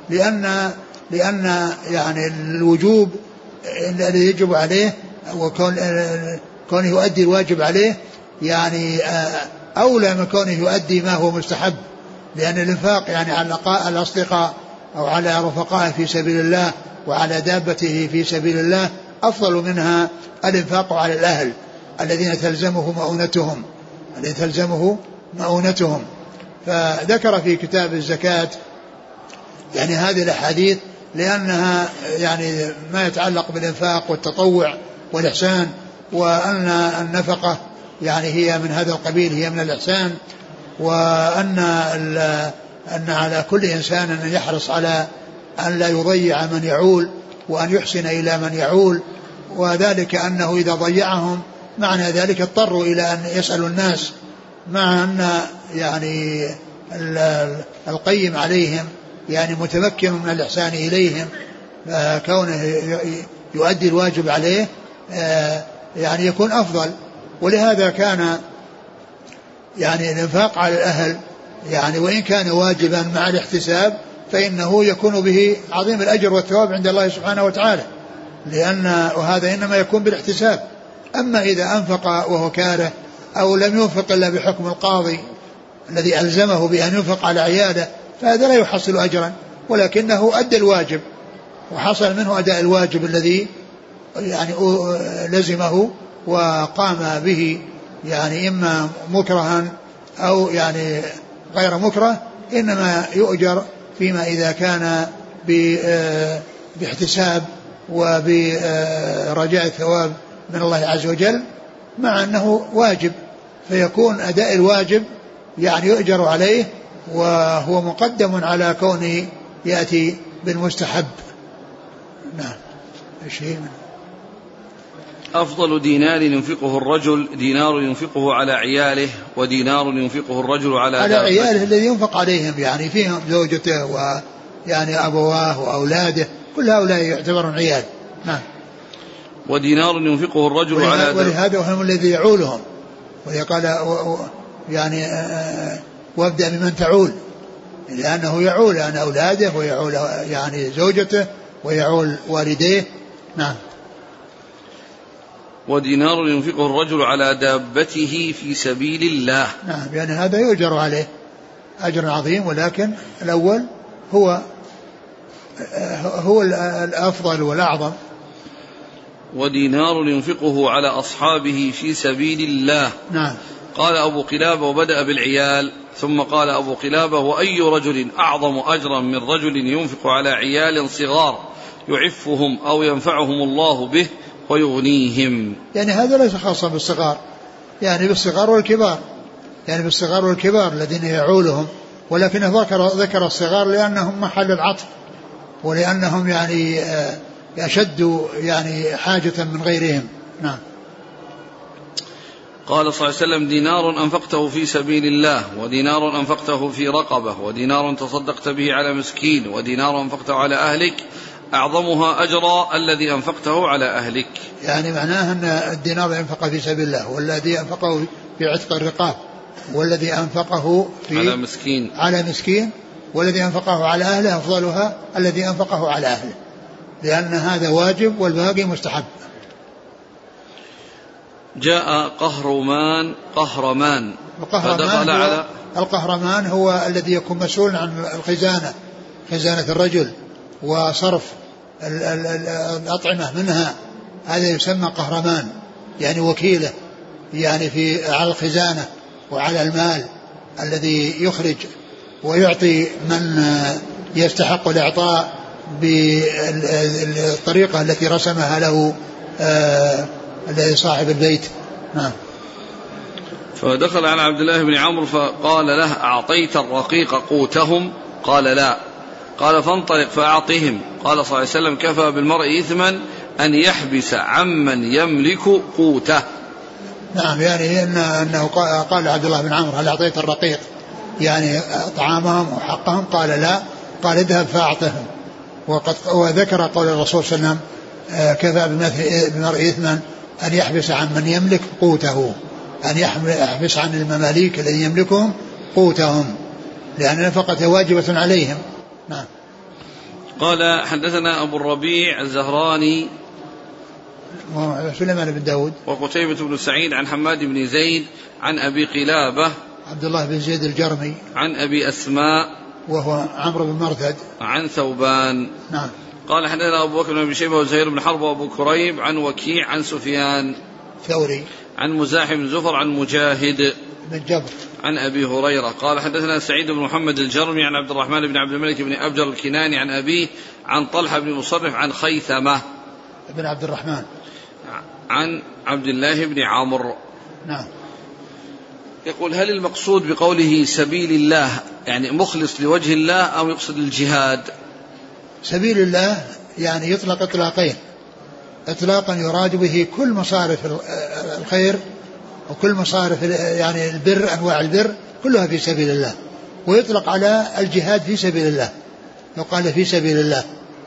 لأن يعني الوجوب الذي يجب عليه وكونه يؤدي الواجب عليه يعني أولى من كونه يؤدي ما هو مستحب، لأن الإنفاق يعني على الأصدقاء أو على رفقائه في سبيل الله وعلى دابته في سبيل الله أفضل منها الإنفاق على الأهل الذين تلزمه مؤونتهم. فذكر في كتاب الزكاة يعني هذه الأحاديث لأنها يعني ما يتعلق بالإنفاق والتطوع والإحسان، وأن النفقة يعني هي من هذا القبيل، هي من الإحسان، وأن على كل إنسان أن يحرص على أن لا يضيع من يعول وأن يحسن إلى من يعول، وذلك أنه إذا ضيعهم معنى ذلك اضطروا إلى أن يسألوا الناس، مع أن يعني القيم عليهم يعني متمكن من الإحسان إليهم، كونه يؤدي الواجب عليه يعني يكون أفضل. ولهذا كان يعني الإنفاق على الأهل يعني وإن كان واجبا مع الاحتساب فإنه يكون به عظيم الأجر والثواب عند الله سبحانه وتعالى، وهذا إنما يكون بالاحتساب. أما إذا أنفق وهو كاره أو لم ينفق إلا بحكم القاضي الذي ألزمه بأن ينفق على عياله فهذا لا يحصل أجرا، ولكنه أدى الواجب وحصل منه أداء الواجب الذي يعني لزمه وقام به، يعني إما مكرها أو يعني غير مكره، إنما يؤجر فيما إذا كان باحتساب وبرجاء الثواب من الله عز وجل، مع أنه واجب فيكون أداء الواجب يعني يؤجر عليه، وهو مقدم على كونه يأتي بالمستحب. نعم. شيء أفضل دينار ينفقه الرجل دينار ينفقه على عياله، ودينار ينفقه الرجل على عياله الذي ينفق عليهم، يعني فيهم زوجته ويعني أبواه وأولاده، كل هؤلاء يعتبرون عيال. نعم. ودينار ينفقه الرجل على ولهذا هم الذي يعولهم، ويقال يعني وابدأ بمن تعول، لأنه يعول عن أولاده ويعول يعني زوجته ويعول والديه. نعم. ودينار ينفقه الرجل على دابته في سبيل الله. نعم، يعني هذا يؤجر عليه أجر عظيم، ولكن الأول هو الأفضل والأعظم. ودينار ينفقه على أصحابه في سبيل الله. نعم. قال أبو قلابة وبدأ بالعيال، ثم قال أبو قلابة: وأي رجل أعظم أجرا من رجل ينفق على عيال صغار يعفهم أو ينفعهم الله به ويغنيهم. يعني هذا ليس خاصا بالصغار، يعني بالصغار والكبار، يعني بالصغار والكبار الذين يعولهم، ولكنه ذكر الصغار لأنهم محل العطف، ولأنهم يعني أشد يعني حاجة من غيرهم. نعم. قال صلى الله عليه وسلم: دينار أنفقته في سبيل الله، ودينار أنفقته في رقبة، ودينار تصدقت به على مسكين، ودينار أنفقته على أهلك، أعظمها أجرا الذي أنفقته على أهلك. يعني معناه أن الدينار ينفق في سبيل الله، والذي أنفقه في عتق الرقاب، والذي أنفقه على مسكين، والذي أنفقه على أهله أفضلها الذي أنفقه على أهله، لأن هذا واجب والباقي مستحب. جاء قهرمان. القهرمان هو الذي يكون مسؤول عن خزانة الرجل وصرف الأطعمة منها، هذا يسمى قهرمان، يعني وكيله، يعني على الخزانة وعلى المال الذي يخرج ويعطي من يستحق الإعطاء بالطريقة التي رسمها له صاحب البيت. نعم. فدخل على عبد الله بن عمرو فقال له: أعطيت الرقيق قوتهم؟ قال: لا. قال: فانطلق فأعطهم. قال صلى الله عليه وسلم: كفى بالمرء إثما أن يحبس عمن يملك قوته. نعم، يعني أنه قال عبد الله بن عمرو: هل أعطيت الرقيق يعني طعامهم وحقهم؟ قال: لا. قال: اذهب فأعطهم. وذكر قول الرسول صلى الله عليه وسلم: كفى بالمرء إثما أن يحبس عن من يملك قوته، أن يحبس عن المماليك الذين يملكهم قوتهم، لأن النفقة واجبة عليهم. نعم. قال: حدثنا أبو الربيع الزهراني سليمان بن داود وقتيبة بن سعيد عن حماد بن زيد عن أبي قلابة عبد الله بن زيد الجرمي عن أبي أسماء وهو عمرو بن مرثد عن ثوبان. نعم. قال: حدثنا أبو بكر بن أبي شيبة وزهير بن حرب وأبو كريب عن وكيع عن سفيان ثوري عن مزاحم بن زفر عن مجاهد بن جبر عن أبي هريرة. قال: حدثنا سعيد بن محمد الجرمي عن عبد الرحمن بن عبد الملك بن أبجر الكناني عن أبيه عن طلحة بن مصرف عن خيثمة بن عبد الرحمن عن عبد الله بن عمرو. نعم. يقول: هل المقصود بقوله سبيل الله يعني مخلص لوجه الله أو يقصد الجهاد؟ سبيل الله يعني يطلق إطلاقين: إطلاقا يراد به كل مصارف الخير وكل مصارف يعني البر، أنواع البر كلها في سبيل الله، ويطلق على الجهاد في سبيل الله، يقال في سبيل الله.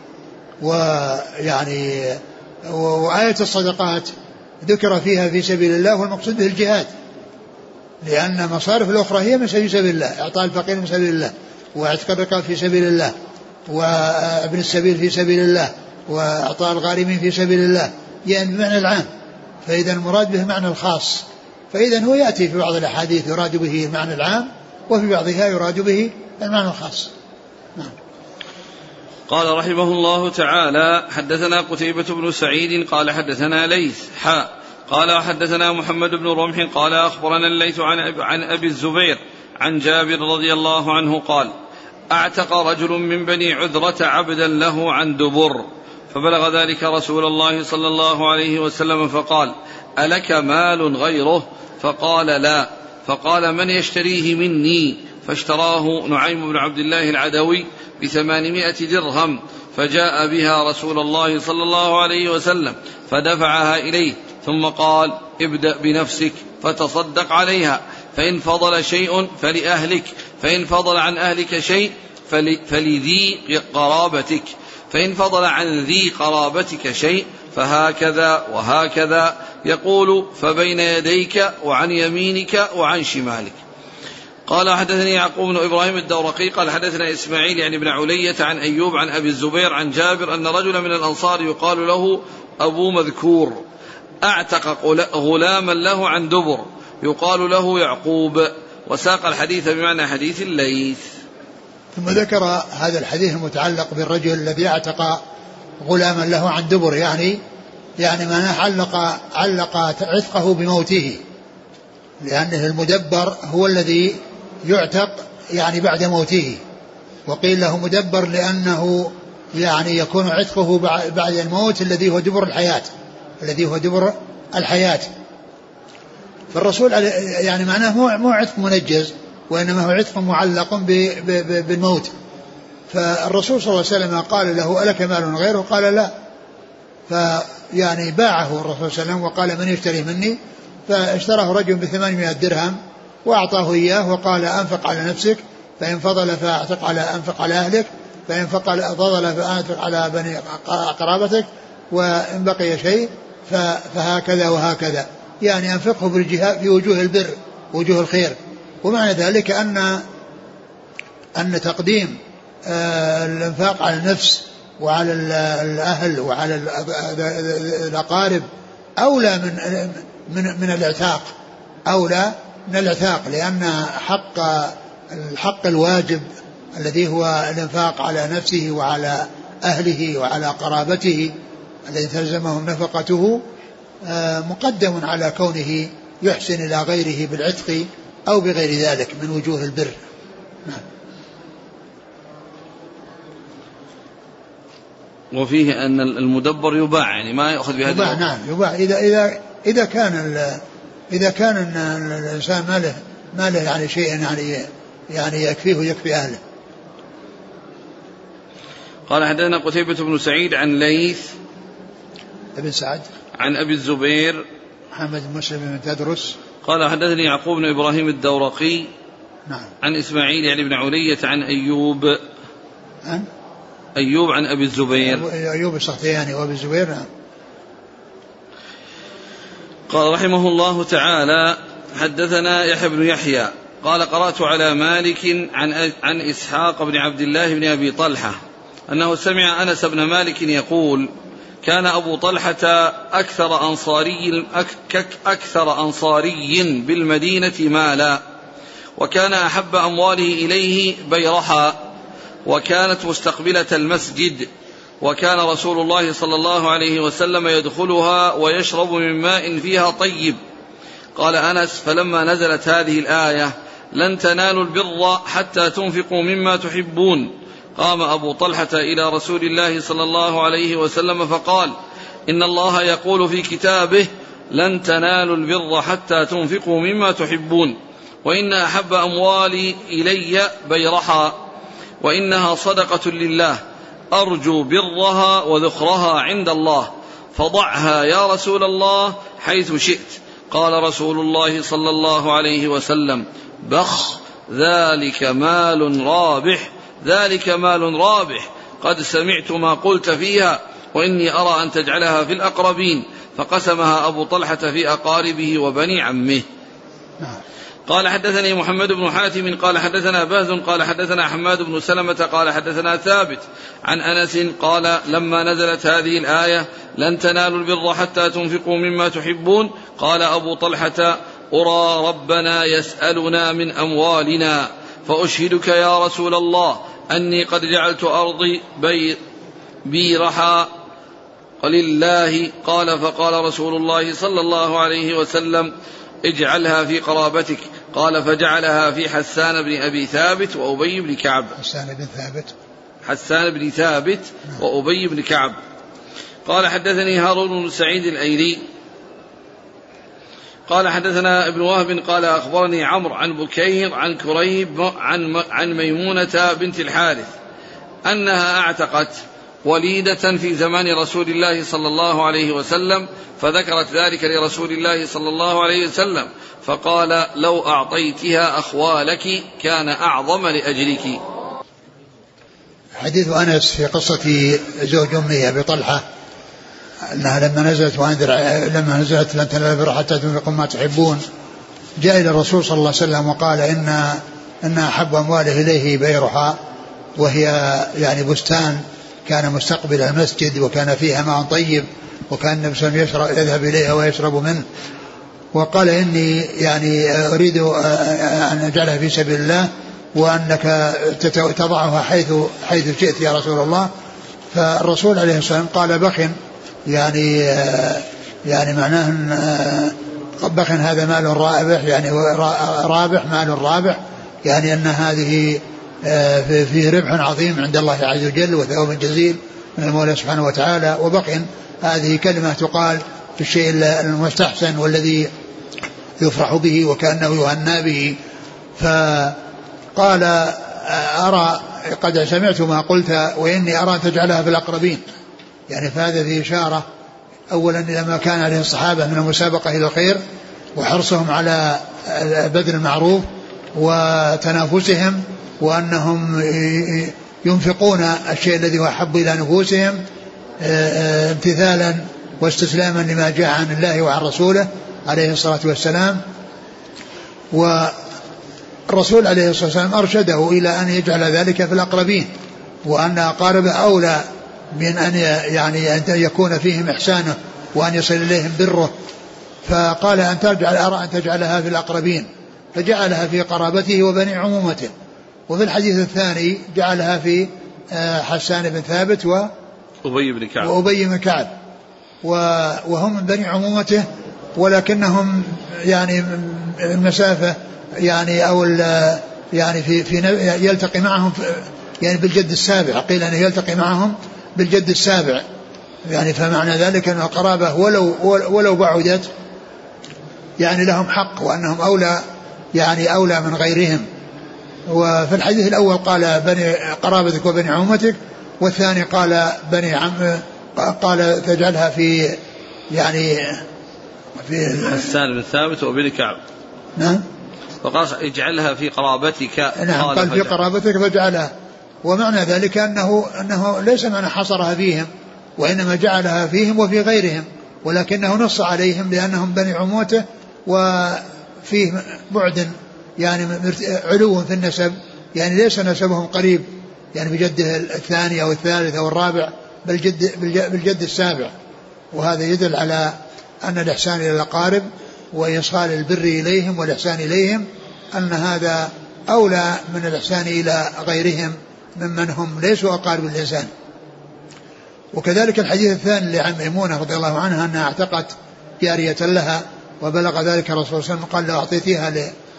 ويعني وآية الصدقات ذكر فيها في سبيل الله، والمقصود به الجهاد، لأن مصارف الأخرى هي من سبيل الله، إعطاء الفقير من سبيل الله، واعتق الرقاب في سبيل الله، وابن السبيل في سبيل الله، وإعطاء الغارمين في سبيل الله، يعني بمعنى العام. فإذا المراد به معنى الخاص، فإذا هو يأتي في بعض الأحاديث يراد به المعنى العام، وفي بعضها يراد به المعنى الخاص. نعم. قال رحمه الله تعالى: حدثنا قتيبة بن سعيد قال حدثنا ليث قال حدثنا محمد بن رمح قال أخبرنا الليث عن أبي الزبير عن جابر رضي الله عنه قال: أعتق رجل من بني عذرة عبدا له عن دبر، فبلغ ذلك رسول الله صلى الله عليه وسلم فقال: ألك مال غيره؟ فقال لا. فقال من يشتريه مني؟ فاشتراه نعيم بن عبد الله العدوي ب800 درهم، فجاء بها رسول الله صلى الله عليه وسلم فدفعها إليه، ثم قال ابدأ بنفسك فتصدق عليها، فإن فضل شيء فلأهلك، فإن فضل عن أهلك شيء فلذي قرابتك، فإن فضل عن ذي قرابتك شيء فهكذا وهكذا، يقول فبين يديك وعن يمينك وعن شمالك. قال حدثني يعقوب بن إبراهيم الدورقي قال حدثنا إسماعيل يعني بن علية عن أيوب عن أبي الزبير عن جابر أن رجلا من الأنصار يقال له أبو مذكور أعتق غلاما له عن دبر يقال له يعقوب، وساق الحديث بمعنى حديث الليث. ثم ذكر هذا الحديث المتعلق بالرجل الذي اعتق غلاما له عن دبر، يعني معناه علق عتقه بموته، لأنه المدبر هو الذي يعتق يعني بعد موته، وقيل له مدبر لأنه يعني يكون عتقه بعد الموت الذي هو دبر الحياة. فالرسول يعني معناه مو عتق منجز، وإنما هو عتق معلق بالموت. فالرسول صلى الله عليه وسلم قال له ألك مال غيره؟ قال لا. فيعني باعه الرسول صلى الله عليه وسلم وقال من يشتري مني؟ فاشتراه رجل ب800 درهم وأعطاه إياه وقال أنفق على نفسك، فإن فضل أنفق على أهلك، فإن فضل فأنفق على بني قرابتك، وإن بقي شيء فهكذا وهكذا، يعني أنفقه في وجوه البر وجوه الخير. ومعنى ذلك أن تقديم الإنفاق على النفس وعلى الأهل وعلى الأقارب أولى من الإعتاق، لأن الحق الواجب الذي هو الإنفاق على نفسه وعلى أهله وعلى قرابته الذي تلزمهم نفقته مقدم على كونه يحسن إلى غيره بالعتق أو بغير ذلك من وجوه البر. وفيه أن المدبر يباع، يعني ما يأخذ بهذا يباع. نعم يباع إذا كان الإنسان ماله يعني شيء يعني يكفيه ويكفي أهله. قال حدثنا قتيبة بن سعيد عن ليث ابن سعد عن أبي الزبير محمد بن مسلم بن تدرس قال حدثني يعقوب بن إبراهيم الدورقي نعم عن إسماعيل يعني بن علية عن أيوب عن أبي الزبير أيوب السختياني وأبي الزبير. نعم. قال رحمه الله تعالى حدثنا يحيى بن يحيى قال قرأت على مالك عن إسحاق بن عبد الله بن أبي طلحة أنه سمع أنس بن مالك يقول كان أبو طلحة أكثر أنصاري بالمدينة مالا، وكان أحب أمواله إليه بيرحا، وكانت مستقبلة المسجد، وكان رسول الله صلى الله عليه وسلم يدخلها ويشرب من ماء فيها طيب. قال أنس فلما نزلت هذه الآية لن تنالوا البر حتى تنفقوا مما تحبون، قام أبو طلحة إلى رسول الله صلى الله عليه وسلم فقال إن الله يقول في كتابه لن تنالوا البر حتى تنفقوا مما تحبون، وإن أحب أموالي إلي بيرحا، وإنها صدقة لله أرجو برها وذخرها عند الله، فضعها يا رسول الله حيث شئت. قال رسول الله صلى الله عليه وسلم بخ ذلك مال رابح قد سمعت ما قلت فيها، وإني أرى أن تجعلها في الأقربين. فقسمها أبو طلحة في أقاربه وبني عمه. قال حدثني محمد بن حاتم قال حدثنا باز قال حدثنا حماد بن سلمة قال حدثنا ثابت عن أنس قال لما نزلت هذه الآية لن تنالوا البر حتى تنفقوا مما تحبون، قال أبو طلحة أرى ربنا يسألنا من أموالنا، فأشهدك يا رسول الله أني قد جعلت أرضي بيرحا لله. قال فقال رسول الله صلى الله عليه وسلم اجعلها في قرابتك. قال فجعلها في حسان بن أبي ثابت وأبي بن كعب. حسان بن ثابت وأبي بن كعب. قال حدثني هارون بن سعيد الأيلي قال حدثنا ابن وهب قال أخبرني عمرو عن بكير عن كريب عن ميمونة بنت الحارث أنها اعتقت وليدة في زمان رسول الله صلى الله عليه وسلم، فذكرت ذلك لرسول الله صلى الله عليه وسلم فقال لو أعطيتها أخوالك كان أعظم لأجلك. حديث أنس في قصة زوج أمه أبي طلحة أنها لما نزلت لن تنالوا البر حتى تنفقوا ما تحبون، جاء إلى الرسول صلى الله عليه وسلم وقال إن أحب أمواله إليه بيرها، وهي يعني بستان كان مستقبل المسجد وكان فيها ماء طيب، وكان النبي صلى الله عليه وسلم يذهب إليها ويشرب منه، وقال إني يعني أريد أن أجعلها في سبيل الله وأنك تضعها حيث شئت يا رسول الله. فالرسول عليه الصلاة والسلام قال بخ، يعني معناه بخ هذا مال رابح، يعني رابح مال رابح، يعني أن هذه فيه ربح عظيم عند الله عز وجل وثواب جزيل من المولى سبحانه وتعالى. وبخ هذه كلمة تقال في الشيء المستحسن والذي يفرح به وكأنه يهنى به. فقال أرى قد سمعت ما قلت وإني أرى أن تجعلها في الأقربين، يعني فهذا فيه إشارة أولا إلى ما كان عليه الصحابة من المسابقة إلى الخير وحرصهم على بذل المعروف وتنافسهم، وأنهم ينفقون الشيء الذي هو أحب إلى نفوسهم امتثالا واستسلاما لما جاء عن الله وعن رسوله عليه الصلاة والسلام. والرسول عليه الصلاة والسلام أرشده إلى أن يجعل ذلك في الأقربين، وأن أقاربه أولى من أن يعني أن يكون فيهم إحسانه وأن يصل إليهم بره. فقال أرى أن تجعلها في الأقربين، فجعلها في قرابته وبني عمومته. وفي الحديث الثاني جعلها في حسان بن ثابت وأبي بن كعب وهم من بني عمومته، ولكنهم يعني المسافة يعني أو يعني في يلتقي معهم يعني بالجد السابع، قيل أنه يلتقي معهم بالجد السابع، يعني فمعنى ذلك أن القرابة ولو بعدت يعني لهم حق، وأنهم أولى من غيرهم. وفي الحديث الأول قال بني قرابتك وبني عمومتك، والثاني قال بني قال تجعلها في يعني في حسان بن ثابت وابن كعب. نعم. وقال اجعلها في قرابتك. نعم قال في قرابتك فجعلها، ومعنى ذلك أنه ليس معنى حصرها فيهم، وإنما جعلها فيهم وفي غيرهم، ولكنه نص عليهم لأنهم بني عمومته وفيه بعد يعني علو في النسب، يعني ليس نسبهم قريب يعني بجده الثاني أو الثالث أو الرابع، بل بالجد السابع. وهذا يدل على أن الإحسان إلى الأقارب وإيصال البر إليهم والإحسان إليهم أن هذا أولى من الإحسان إلى غيرهم ممن هم ليسوا أقارب الإنسان. وكذلك الحديث الثاني لعن ميمونة رضي الله عنها أنها اعتقت جارية لها، وبلغ ذلك الرسول صلى الله عليه وسلم قال لو أعطيتيها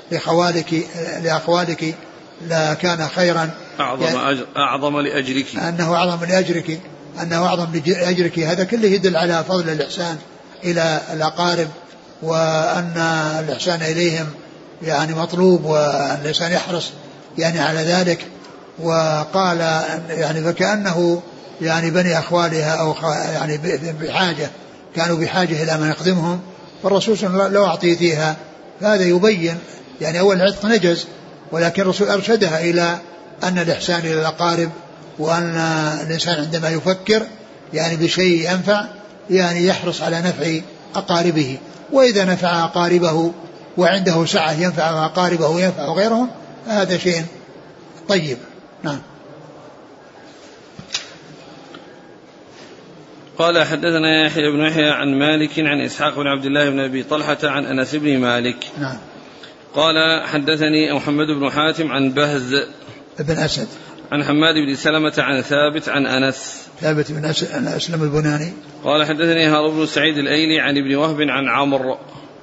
لأخوالك لكان خيرا أعظم لأجرك، أنه أعظم لأجرك. هذا كله يدل على فضل الإحسان إلى الأقارب، وأن الإحسان إليهم يعني مطلوب، وأن الإنسان يحرص يعني على ذلك. وقال يعني فكأنه يعني بني أخوالها أو يعني بحاجة، كانوا بحاجة إلى من يخدمهم، فالرسول صلى الله عليه وسلم لو أعطيتيها، فهذا يبين يعني أول العتق نجز، ولكن الرسول أرشدها إلى أن الإحسان إلى الأقارب، وأن الإنسان عندما يفكر يعني بشيء ينفع يعني يحرص على نفع أقاربه، وإذا نفع أقاربه وعنده سعة ينفع أقاربه وينفع غيرهم هذا شيء طيب. نعم. قال حدثنا يحيى بن يحيى عن مالك عن إسحاق بن عبد الله بن أبي طلحة عن أنس بن مالك. نعم. قال حدثني محمد بن حاتم عن بهز بن أسد عن حماد بن سلمة عن ثابت عن أنس ثابت بن أسلم البناني. قال حدثني هارون بن سعيد الأيلي عن ابن وهب عن عمرو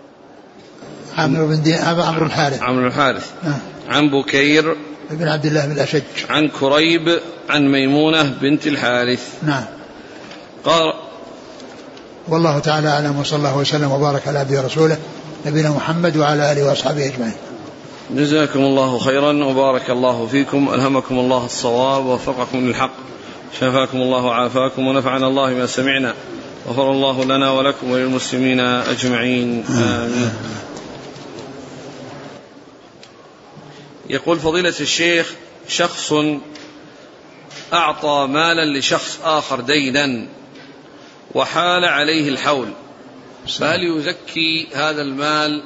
بن الحارث عن بكير بن عبد الله بن الأشج عن كريب عن ميمونة بنت الحارث. نعم. قال والله تعالى أعلم، وصلى الله وسلم وبارك على عبده ورسوله نبينا محمد وعلى آله وأصحابه أجمعين. جزاكم الله خيرا وبارك الله فيكم، ألهمكم الله الصواب ووفقكم للحق، شفاكم الله وعافاكم، ونفعنا الله ما سمعنا، غفر الله لنا ولكم وللمسلمين أجمعين، آمين. يقول فضيلة الشيخ: شخص أعطى مالا لشخص آخر دينا وحال عليه الحول، فهل يزكي هذا المال؟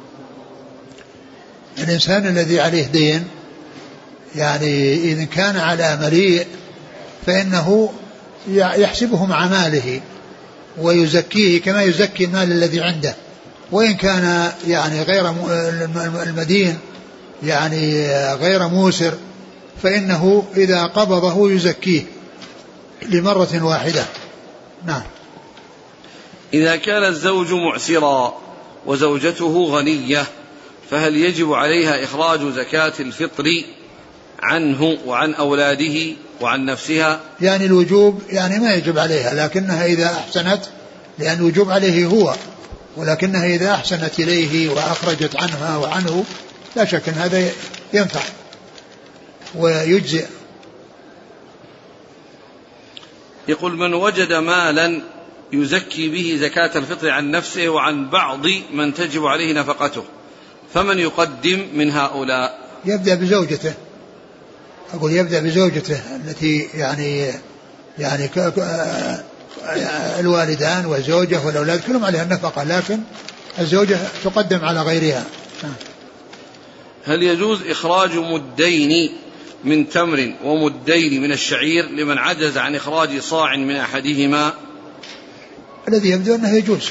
الإنسان الذي عليه دين يعني إذا كان على مليء فإنه يحسبه مع ماله ويزكيه كما يزكي المال الذي عنده، وإن كان يعني غير المدين يعني غير موسر فإنه إذا قبضه يزكيه لمرة واحدة. نعم. إذا كان الزوج معسرا وزوجته غنية فهل يجب عليها إخراج زكاة الفطر عنه وعن أولاده وعن نفسها؟ يعني الوجوب يعني ما يجب عليها، لكنها إذا أحسنت، لأن الوجوب عليه هو، ولكنها إذا أحسنت إليه وأخرجت عنها وعنه لا شك أن هذا ينفع ويجزئ. يقول: من وجد مالا يزكي به زكاة الفطر عن نفسه وعن بعض من تجب عليه نفقته، فمن يقدم من هؤلاء؟ يبدأ بزوجته، أقول يبدأ بزوجته التي يعني الوالدان والزوجة والأولاد كلهم عليها النفقة، لكن الزوجة تقدم على غيرها. هل يجوز إخراج مدين من تمر ومدين من الشعير لمن عجز عن إخراج صاع من أحدهما؟ الذي يبدو أنه يجوز.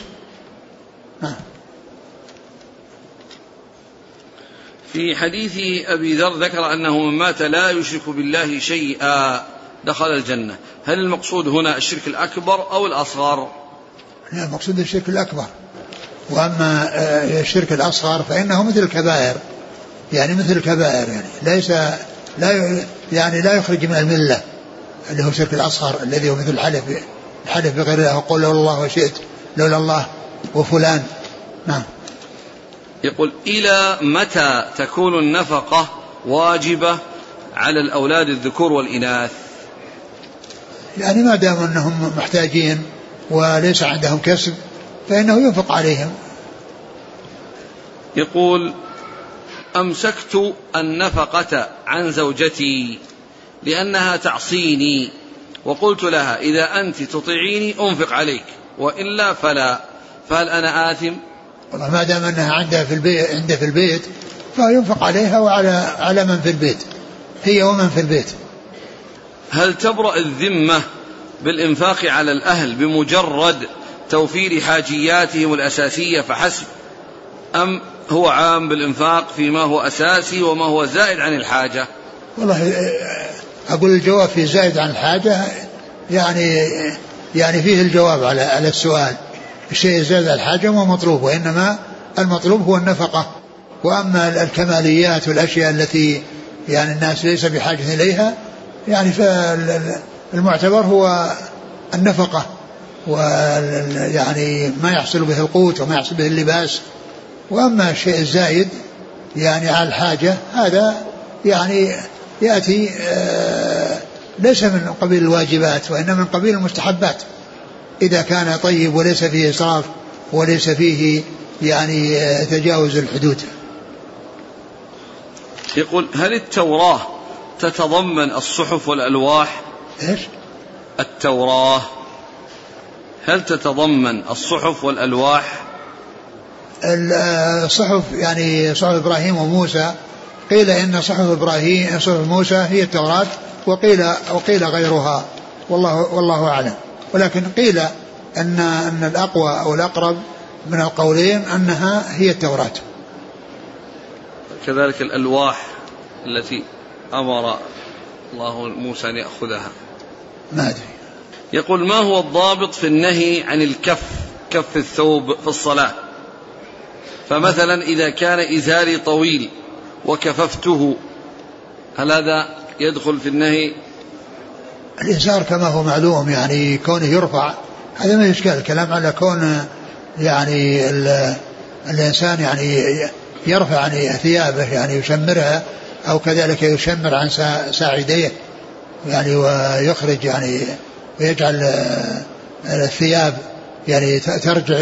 في حديث أبي ذر ذكر أنه من مات لا يشرك بالله شيئا دخل الجنة، هل المقصود هنا الشرك الأكبر أو الأصغر؟ لا، المقصود الشرك الأكبر، وأما الشرك الأصغر فإنه مثل الكبائر، يعني مثل الكبائر، يعني ليس لا يخرج من الملة، اللي هو الشرك الأصغر الذي هو مثل الحلف بغير الله وقل لولا الله وشئت لولا الله وفلان. نعم. يقول: إلى متى تكون النفقة واجبة على الأولاد الذكور والإناث؟ يعني ما دام أنهم محتاجين وليس عندهم كسب فإنه ينفق عليهم. يقول: أمسكت النفقة عن زوجتي لأنها تعصيني، وقلت لها إذا أنت تطيعيني أنفق عليك وإلا فلا، فهل أنا آثم؟ والله ما دام أنها عنده في البيت فينفق عليها وعلى من في البيت، هي ومن في البيت. هل تبرأ الذمة بالإنفاق على الأهل بمجرد توفير حاجياتهم الأساسية فحسب، أم هو عام بالإنفاق فيما هو أساسي وما هو زائد عن الحاجة؟ والله أقول الجواب في زائد عن الحاجة يعني فيه الجواب على السؤال. الشيء زائد عن الحاجة ما مطلوب، وإنما المطلوب هو النفقة. وأما الكماليات والأشياء التي يعني الناس ليس بحاجة إليها يعني فالمعتبر هو النفقة، ويعني ما يحصل به القوت وما يحصل به اللباس. وأما الشيء الزائد يعني على الحاجة هذا يعني يأتي ليس من قبيل الواجبات وإنما من قبيل المستحبات، إذا كان طيب وليس فيه إسراف وليس فيه يعني تجاوز الحدود. يقول: هل التوراة تتضمن الصحف والألواح؟ إيش؟ التوراة هل تتضمن الصحف والألواح؟ الصحف يعني صحف إبراهيم وموسى، قيل إن صحف موسى هي التوراة، وقيل غيرها، والله أعلم. ولكن قيل أن الأقوى أو الأقرب من القولين أنها هي التوراة. كذلك الألواح التي أمر الله موسى أن يأخذها، ما أدري. يقول: ما هو الضابط في النهي عن كف الثوب في الصلاة؟ فمثلا إذا كان إزاري طويل وكففته هل هذا يدخل في النهي؟ الإزار كما هو معلوم يعني كونه يرفع هذا ما يشكل، الكلام على كون يعني الإنسان يعني يرفع يعني ثيابه يعني يشمرها، أو كذلك يشمر عن ساعديه يعني ويخرج يعني ويجعل الثياب يعني ترجع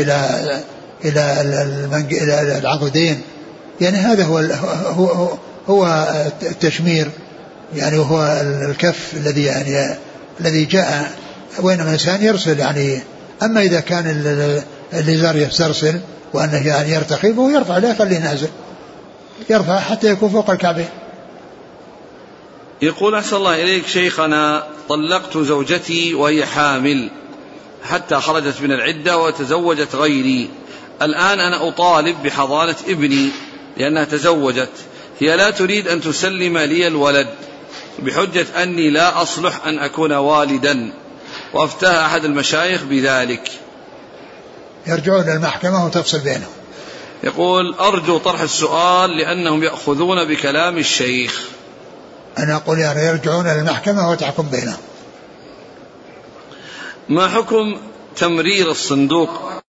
إلى العضدين، يعني هذا هو التشمير يعني، وهو الكف الذي يعني الذي جاء، وإنما الإنسان يرسل يعني. أما إذا كان الإزار يسترسل وأنه يعني يرتخي فهو يرفع، لا يخليه نازل، يرفع حتى يكون فوق الكعبين. يقول أحسن الله إليك شيخنا، طلقت زوجتي وهي حامل حتى خرجت من العدة وتزوجت غيري، الآن أنا أطالب بحضانة ابني لأنها تزوجت، هي لا تريد أن تسلم لي الولد بحجة أني لا أصلح أن أكون والدا، وأفتاها أحد المشايخ بذلك. يرجعون للمحكمة وتفصل بينهم. يقول أرجو طرح السؤال لأنهم يأخذون بكلام الشيخ. أنا أقول يعني يرجعون للمحكمة وتحكم بينهم. ما حكم تمرير الصندوق